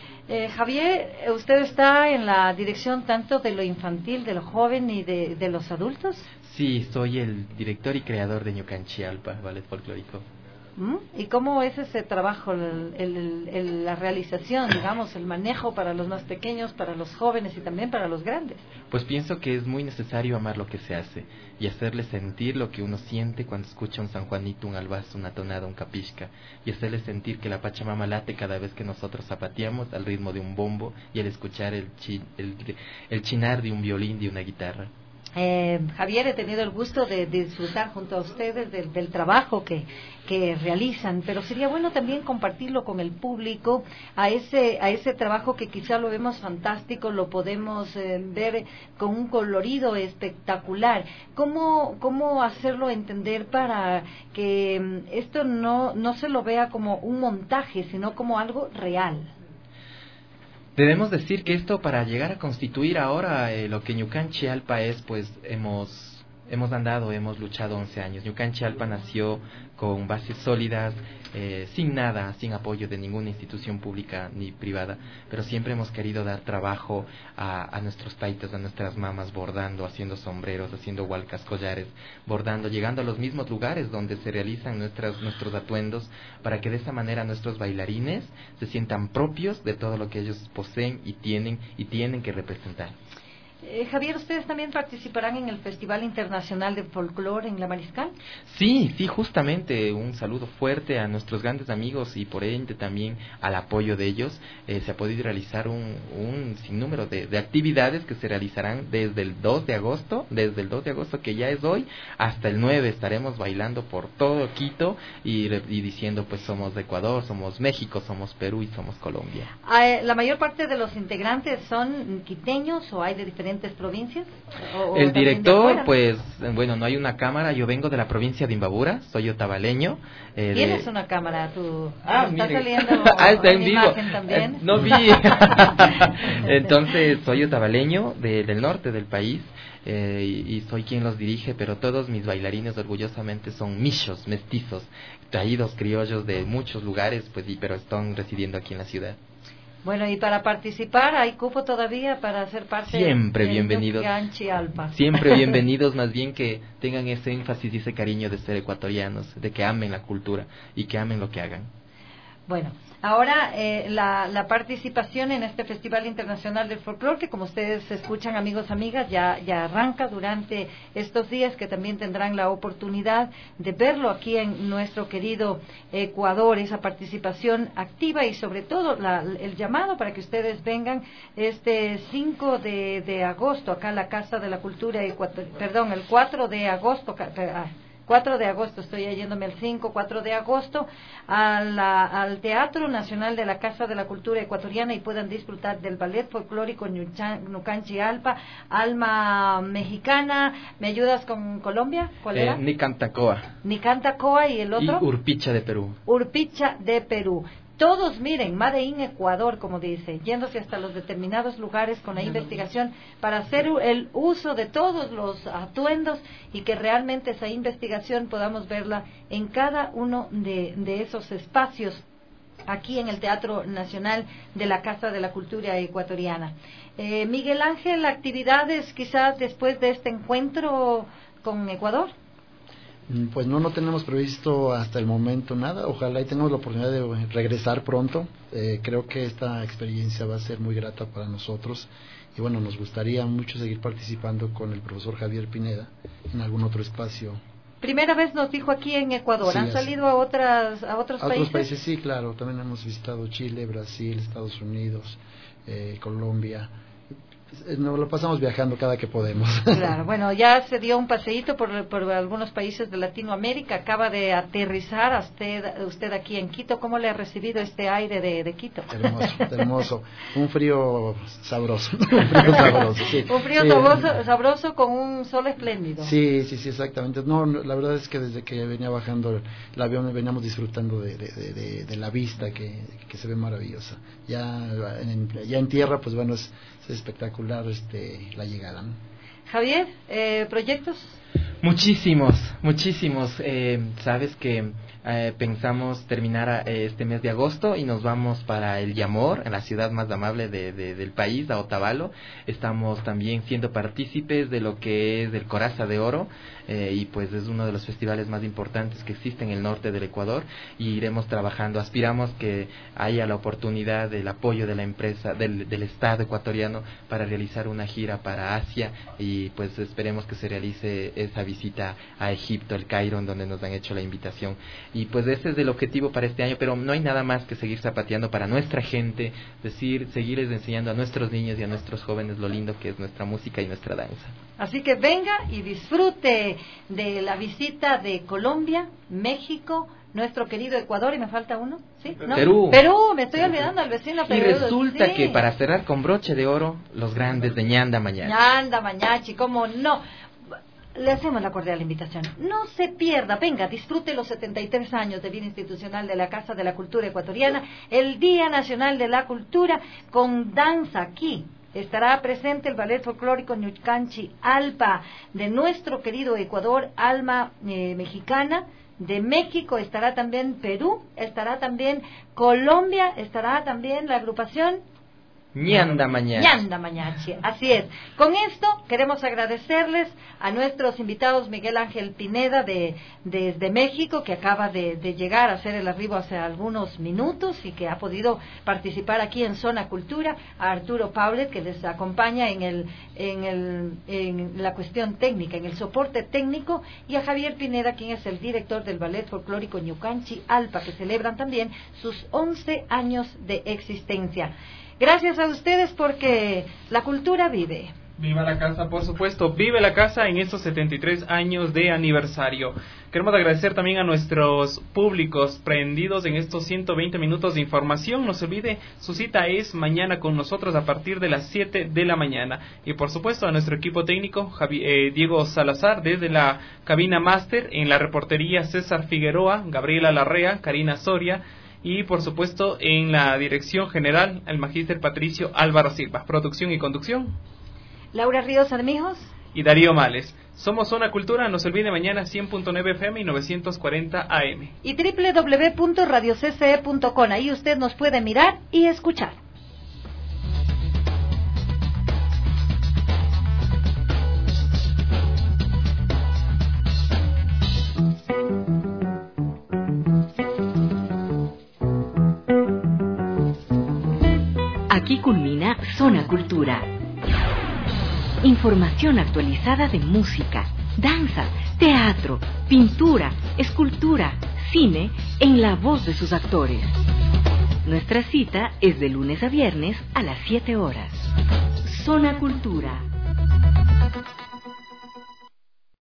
Javier, ¿usted está en la dirección tanto de lo infantil, de lo joven y de los adultos? Sí, soy el director y creador de Ñucanchi Alpa, ballet folclórico. ¿Y cómo es ese trabajo, la realización, digamos, el manejo para los más pequeños, para los jóvenes y también para los grandes? Pues pienso que es muy necesario amar lo que se hace y hacerle sentir lo que uno siente cuando escucha un San Juanito, un albazo, una tonada, un capisca, y hacerle sentir que la Pachamama late cada vez que nosotros zapateamos al ritmo de un bombo y al escuchar el chinar de un violín, de una guitarra. Javier, he tenido el gusto de disfrutar junto a ustedes del trabajo que realizan, pero sería bueno también compartirlo con el público, a ese trabajo que quizá lo vemos fantástico, lo podemos ver con un colorido espectacular. ¿Cómo hacerlo entender para que esto no se lo vea como un montaje, sino como algo real? Debemos decir que esto, para llegar a constituir ahora lo que Ñucanchi Alpa es, pues hemos luchado 11 años. Ñucanchi Alpa nació con bases sólidas, sin nada, sin apoyo de ninguna institución pública ni privada, pero siempre hemos querido dar trabajo a nuestros taitas, a nuestras mamás, bordando, haciendo sombreros, haciendo hualcas, collares, bordando, llegando a los mismos lugares donde se realizan nuestros atuendos, para que de esa manera nuestros bailarines se sientan propios de todo lo que ellos poseen y tienen que representar. Javier, ¿ustedes también participarán en el Festival Internacional de Folclore en La Mariscal? Sí, justamente un saludo fuerte a nuestros grandes amigos y por ende también al apoyo de ellos. Se ha podido realizar un sinnúmero de actividades que se realizarán desde el 2 de agosto, que ya es hoy, hasta el 9 estaremos bailando por todo Quito y diciendo pues somos de Ecuador, somos México, somos Perú y somos Colombia. ¿La mayor parte de los integrantes son quiteños o hay de diferentes provincias? El director, pues, bueno, no hay una cámara. Yo vengo de la provincia de Imbabura, soy otavaleño. ¿Tienes una cámara? ¿Estás saliendo está en vivo. También? No vi. Entonces, soy otavaleño del norte del país. Y soy quien los dirige, pero todos mis bailarines orgullosamente son michos, mestizos, traídos criollos de muchos lugares, pues, pero están residiendo aquí en la ciudad. Bueno, y para participar, ¿hay cupo todavía para ser parte? Siempre bienvenidos. Ñucanchi Alpa. Siempre bienvenidos, más bien que tengan ese énfasis y ese cariño de ser ecuatorianos, de que amen la cultura y que amen lo que hagan. Bueno, ahora la participación en este Festival Internacional del Folclore, que como ustedes escuchan, amigos, amigas, ya arranca durante estos días, que también tendrán la oportunidad de verlo aquí en nuestro querido Ecuador, esa participación activa y sobre todo el llamado para que ustedes vengan este 5 de agosto acá a la Casa de la Cultura el 4 de agosto. 4 de agosto, estoy yéndome al 4 de agosto, al Teatro Nacional de la Casa de la Cultura Ecuatoriana y puedan disfrutar del ballet folclórico Ñucanchi Alpa, Alma Mexicana. ¿Me ayudas con Colombia? ¿Cuál era? Nicantacoa. Nicantacoa y el otro. Y Urpicha de Perú. Urpicha de Perú. Todos, miren, Made in Ecuador, como dice, yéndose hasta los determinados lugares con la investigación para hacer el uso de todos los atuendos y que realmente esa investigación podamos verla en cada uno de esos espacios aquí en el Teatro Nacional de la Casa de la Cultura Ecuatoriana. Miguel Ángel, actividades quizás después de este encuentro con Ecuador. Pues no tenemos previsto hasta el momento nada. Ojalá y tengamos la oportunidad de regresar pronto. Creo que esta experiencia va a ser muy grata para nosotros. Y bueno, nos gustaría mucho seguir participando con el profesor Javier Pineda en algún otro espacio. Primera vez nos dijo aquí en Ecuador. Sí, ¿Han salido a otros países? A otros países, sí, claro. También hemos visitado Chile, Brasil, Estados Unidos, Colombia. Nos lo pasamos viajando cada que podemos. Claro, bueno, ya se dio un paseíto por algunos países de Latinoamérica, acaba de aterrizar usted aquí en Quito. ¿Cómo le ha recibido este aire de Quito? Hermoso. Un frío sabroso. Un frío sabroso con un sol espléndido. Sí, exactamente. No, la verdad es que desde que venía bajando el avión veníamos disfrutando de la vista que se ve maravillosa. Ya en tierra, pues bueno, es espectacular la llegada, ¿no? Javier, ¿proyectos? Muchísimos. Sabes que pensamos terminar este mes de agosto y nos vamos para el Yamor, en la ciudad más amable del país, a Otavalo. Estamos también siendo partícipes de lo que es el Coraza de Oro, y pues es uno de los festivales más importantes que existe en el norte del Ecuador, y iremos trabajando. Aspiramos que haya la oportunidad del apoyo de la empresa, del Estado ecuatoriano, para realizar una gira para Asia, y pues esperemos que se realice esa visita a Egipto, el Cairo, en donde nos han hecho la invitación. Y pues ese es el objetivo para este año, pero no hay nada más que seguir zapateando para nuestra gente, seguirles enseñando a nuestros niños y a nuestros jóvenes lo lindo que es nuestra música y nuestra danza. Así que venga y disfrute de la visita de Colombia, México, nuestro querido Ecuador, y me falta uno, ¿sí? ¿No? Perú, me estoy olvidando al vecino Perú. Y resulta que para cerrar con broche de oro, los grandes de Ñanda Mañachi. Ñanda Mañachi, ¿cómo no? Le hacemos la cordial invitación. No se pierda, venga, disfrute los 73 años de vida institucional de la Casa de la Cultura Ecuatoriana, el Día Nacional de la Cultura, con danza aquí. Estará presente el Ballet Folclórico Ñucanchi Alpa, de nuestro querido Ecuador, alma mexicana. De México estará también Perú, estará también Colombia, estará también la agrupación Ñanda Mañachi, así es. Con esto queremos agradecerles a nuestros invitados, Miguel Ángel Pineda desde México, que acaba de llegar a hacer el arribo hace algunos minutos y que ha podido participar aquí en Zona Cultura, a Arturo Paulet, que les acompaña en la cuestión técnica, en el soporte técnico, y a Javier Pineda, quien es el director del Ballet Folclórico Ñucanchi Alpa, que celebran también sus 11 años de existencia. Gracias a ustedes, porque la cultura vive. Viva la casa, por supuesto, vive la casa en estos 73 años de aniversario. Queremos agradecer también a nuestros públicos prendidos en estos 120 minutos de información. No se olvide, su cita es mañana con nosotros a partir de las 7 de la mañana. Y por supuesto a nuestro equipo técnico, Diego Salazar, desde la cabina máster, en la reportería César Figueroa, Gabriela Larrea, Karina Soria, y por supuesto en la dirección general el magíster Patricio Álvaro Silva. Producción y conducción, Laura Ríos Armijos y Darío Males. Somos Zona Cultura, no se olvide, mañana 100.9 FM y 940 AM. Y www.radiocce.com, ahí usted nos puede mirar y escuchar. Aquí culmina Zona Cultura. Información actualizada de música, danza, teatro, pintura, escultura, cine, en la voz de sus actores. Nuestra cita es de lunes a viernes a las 7 horas. Zona Cultura.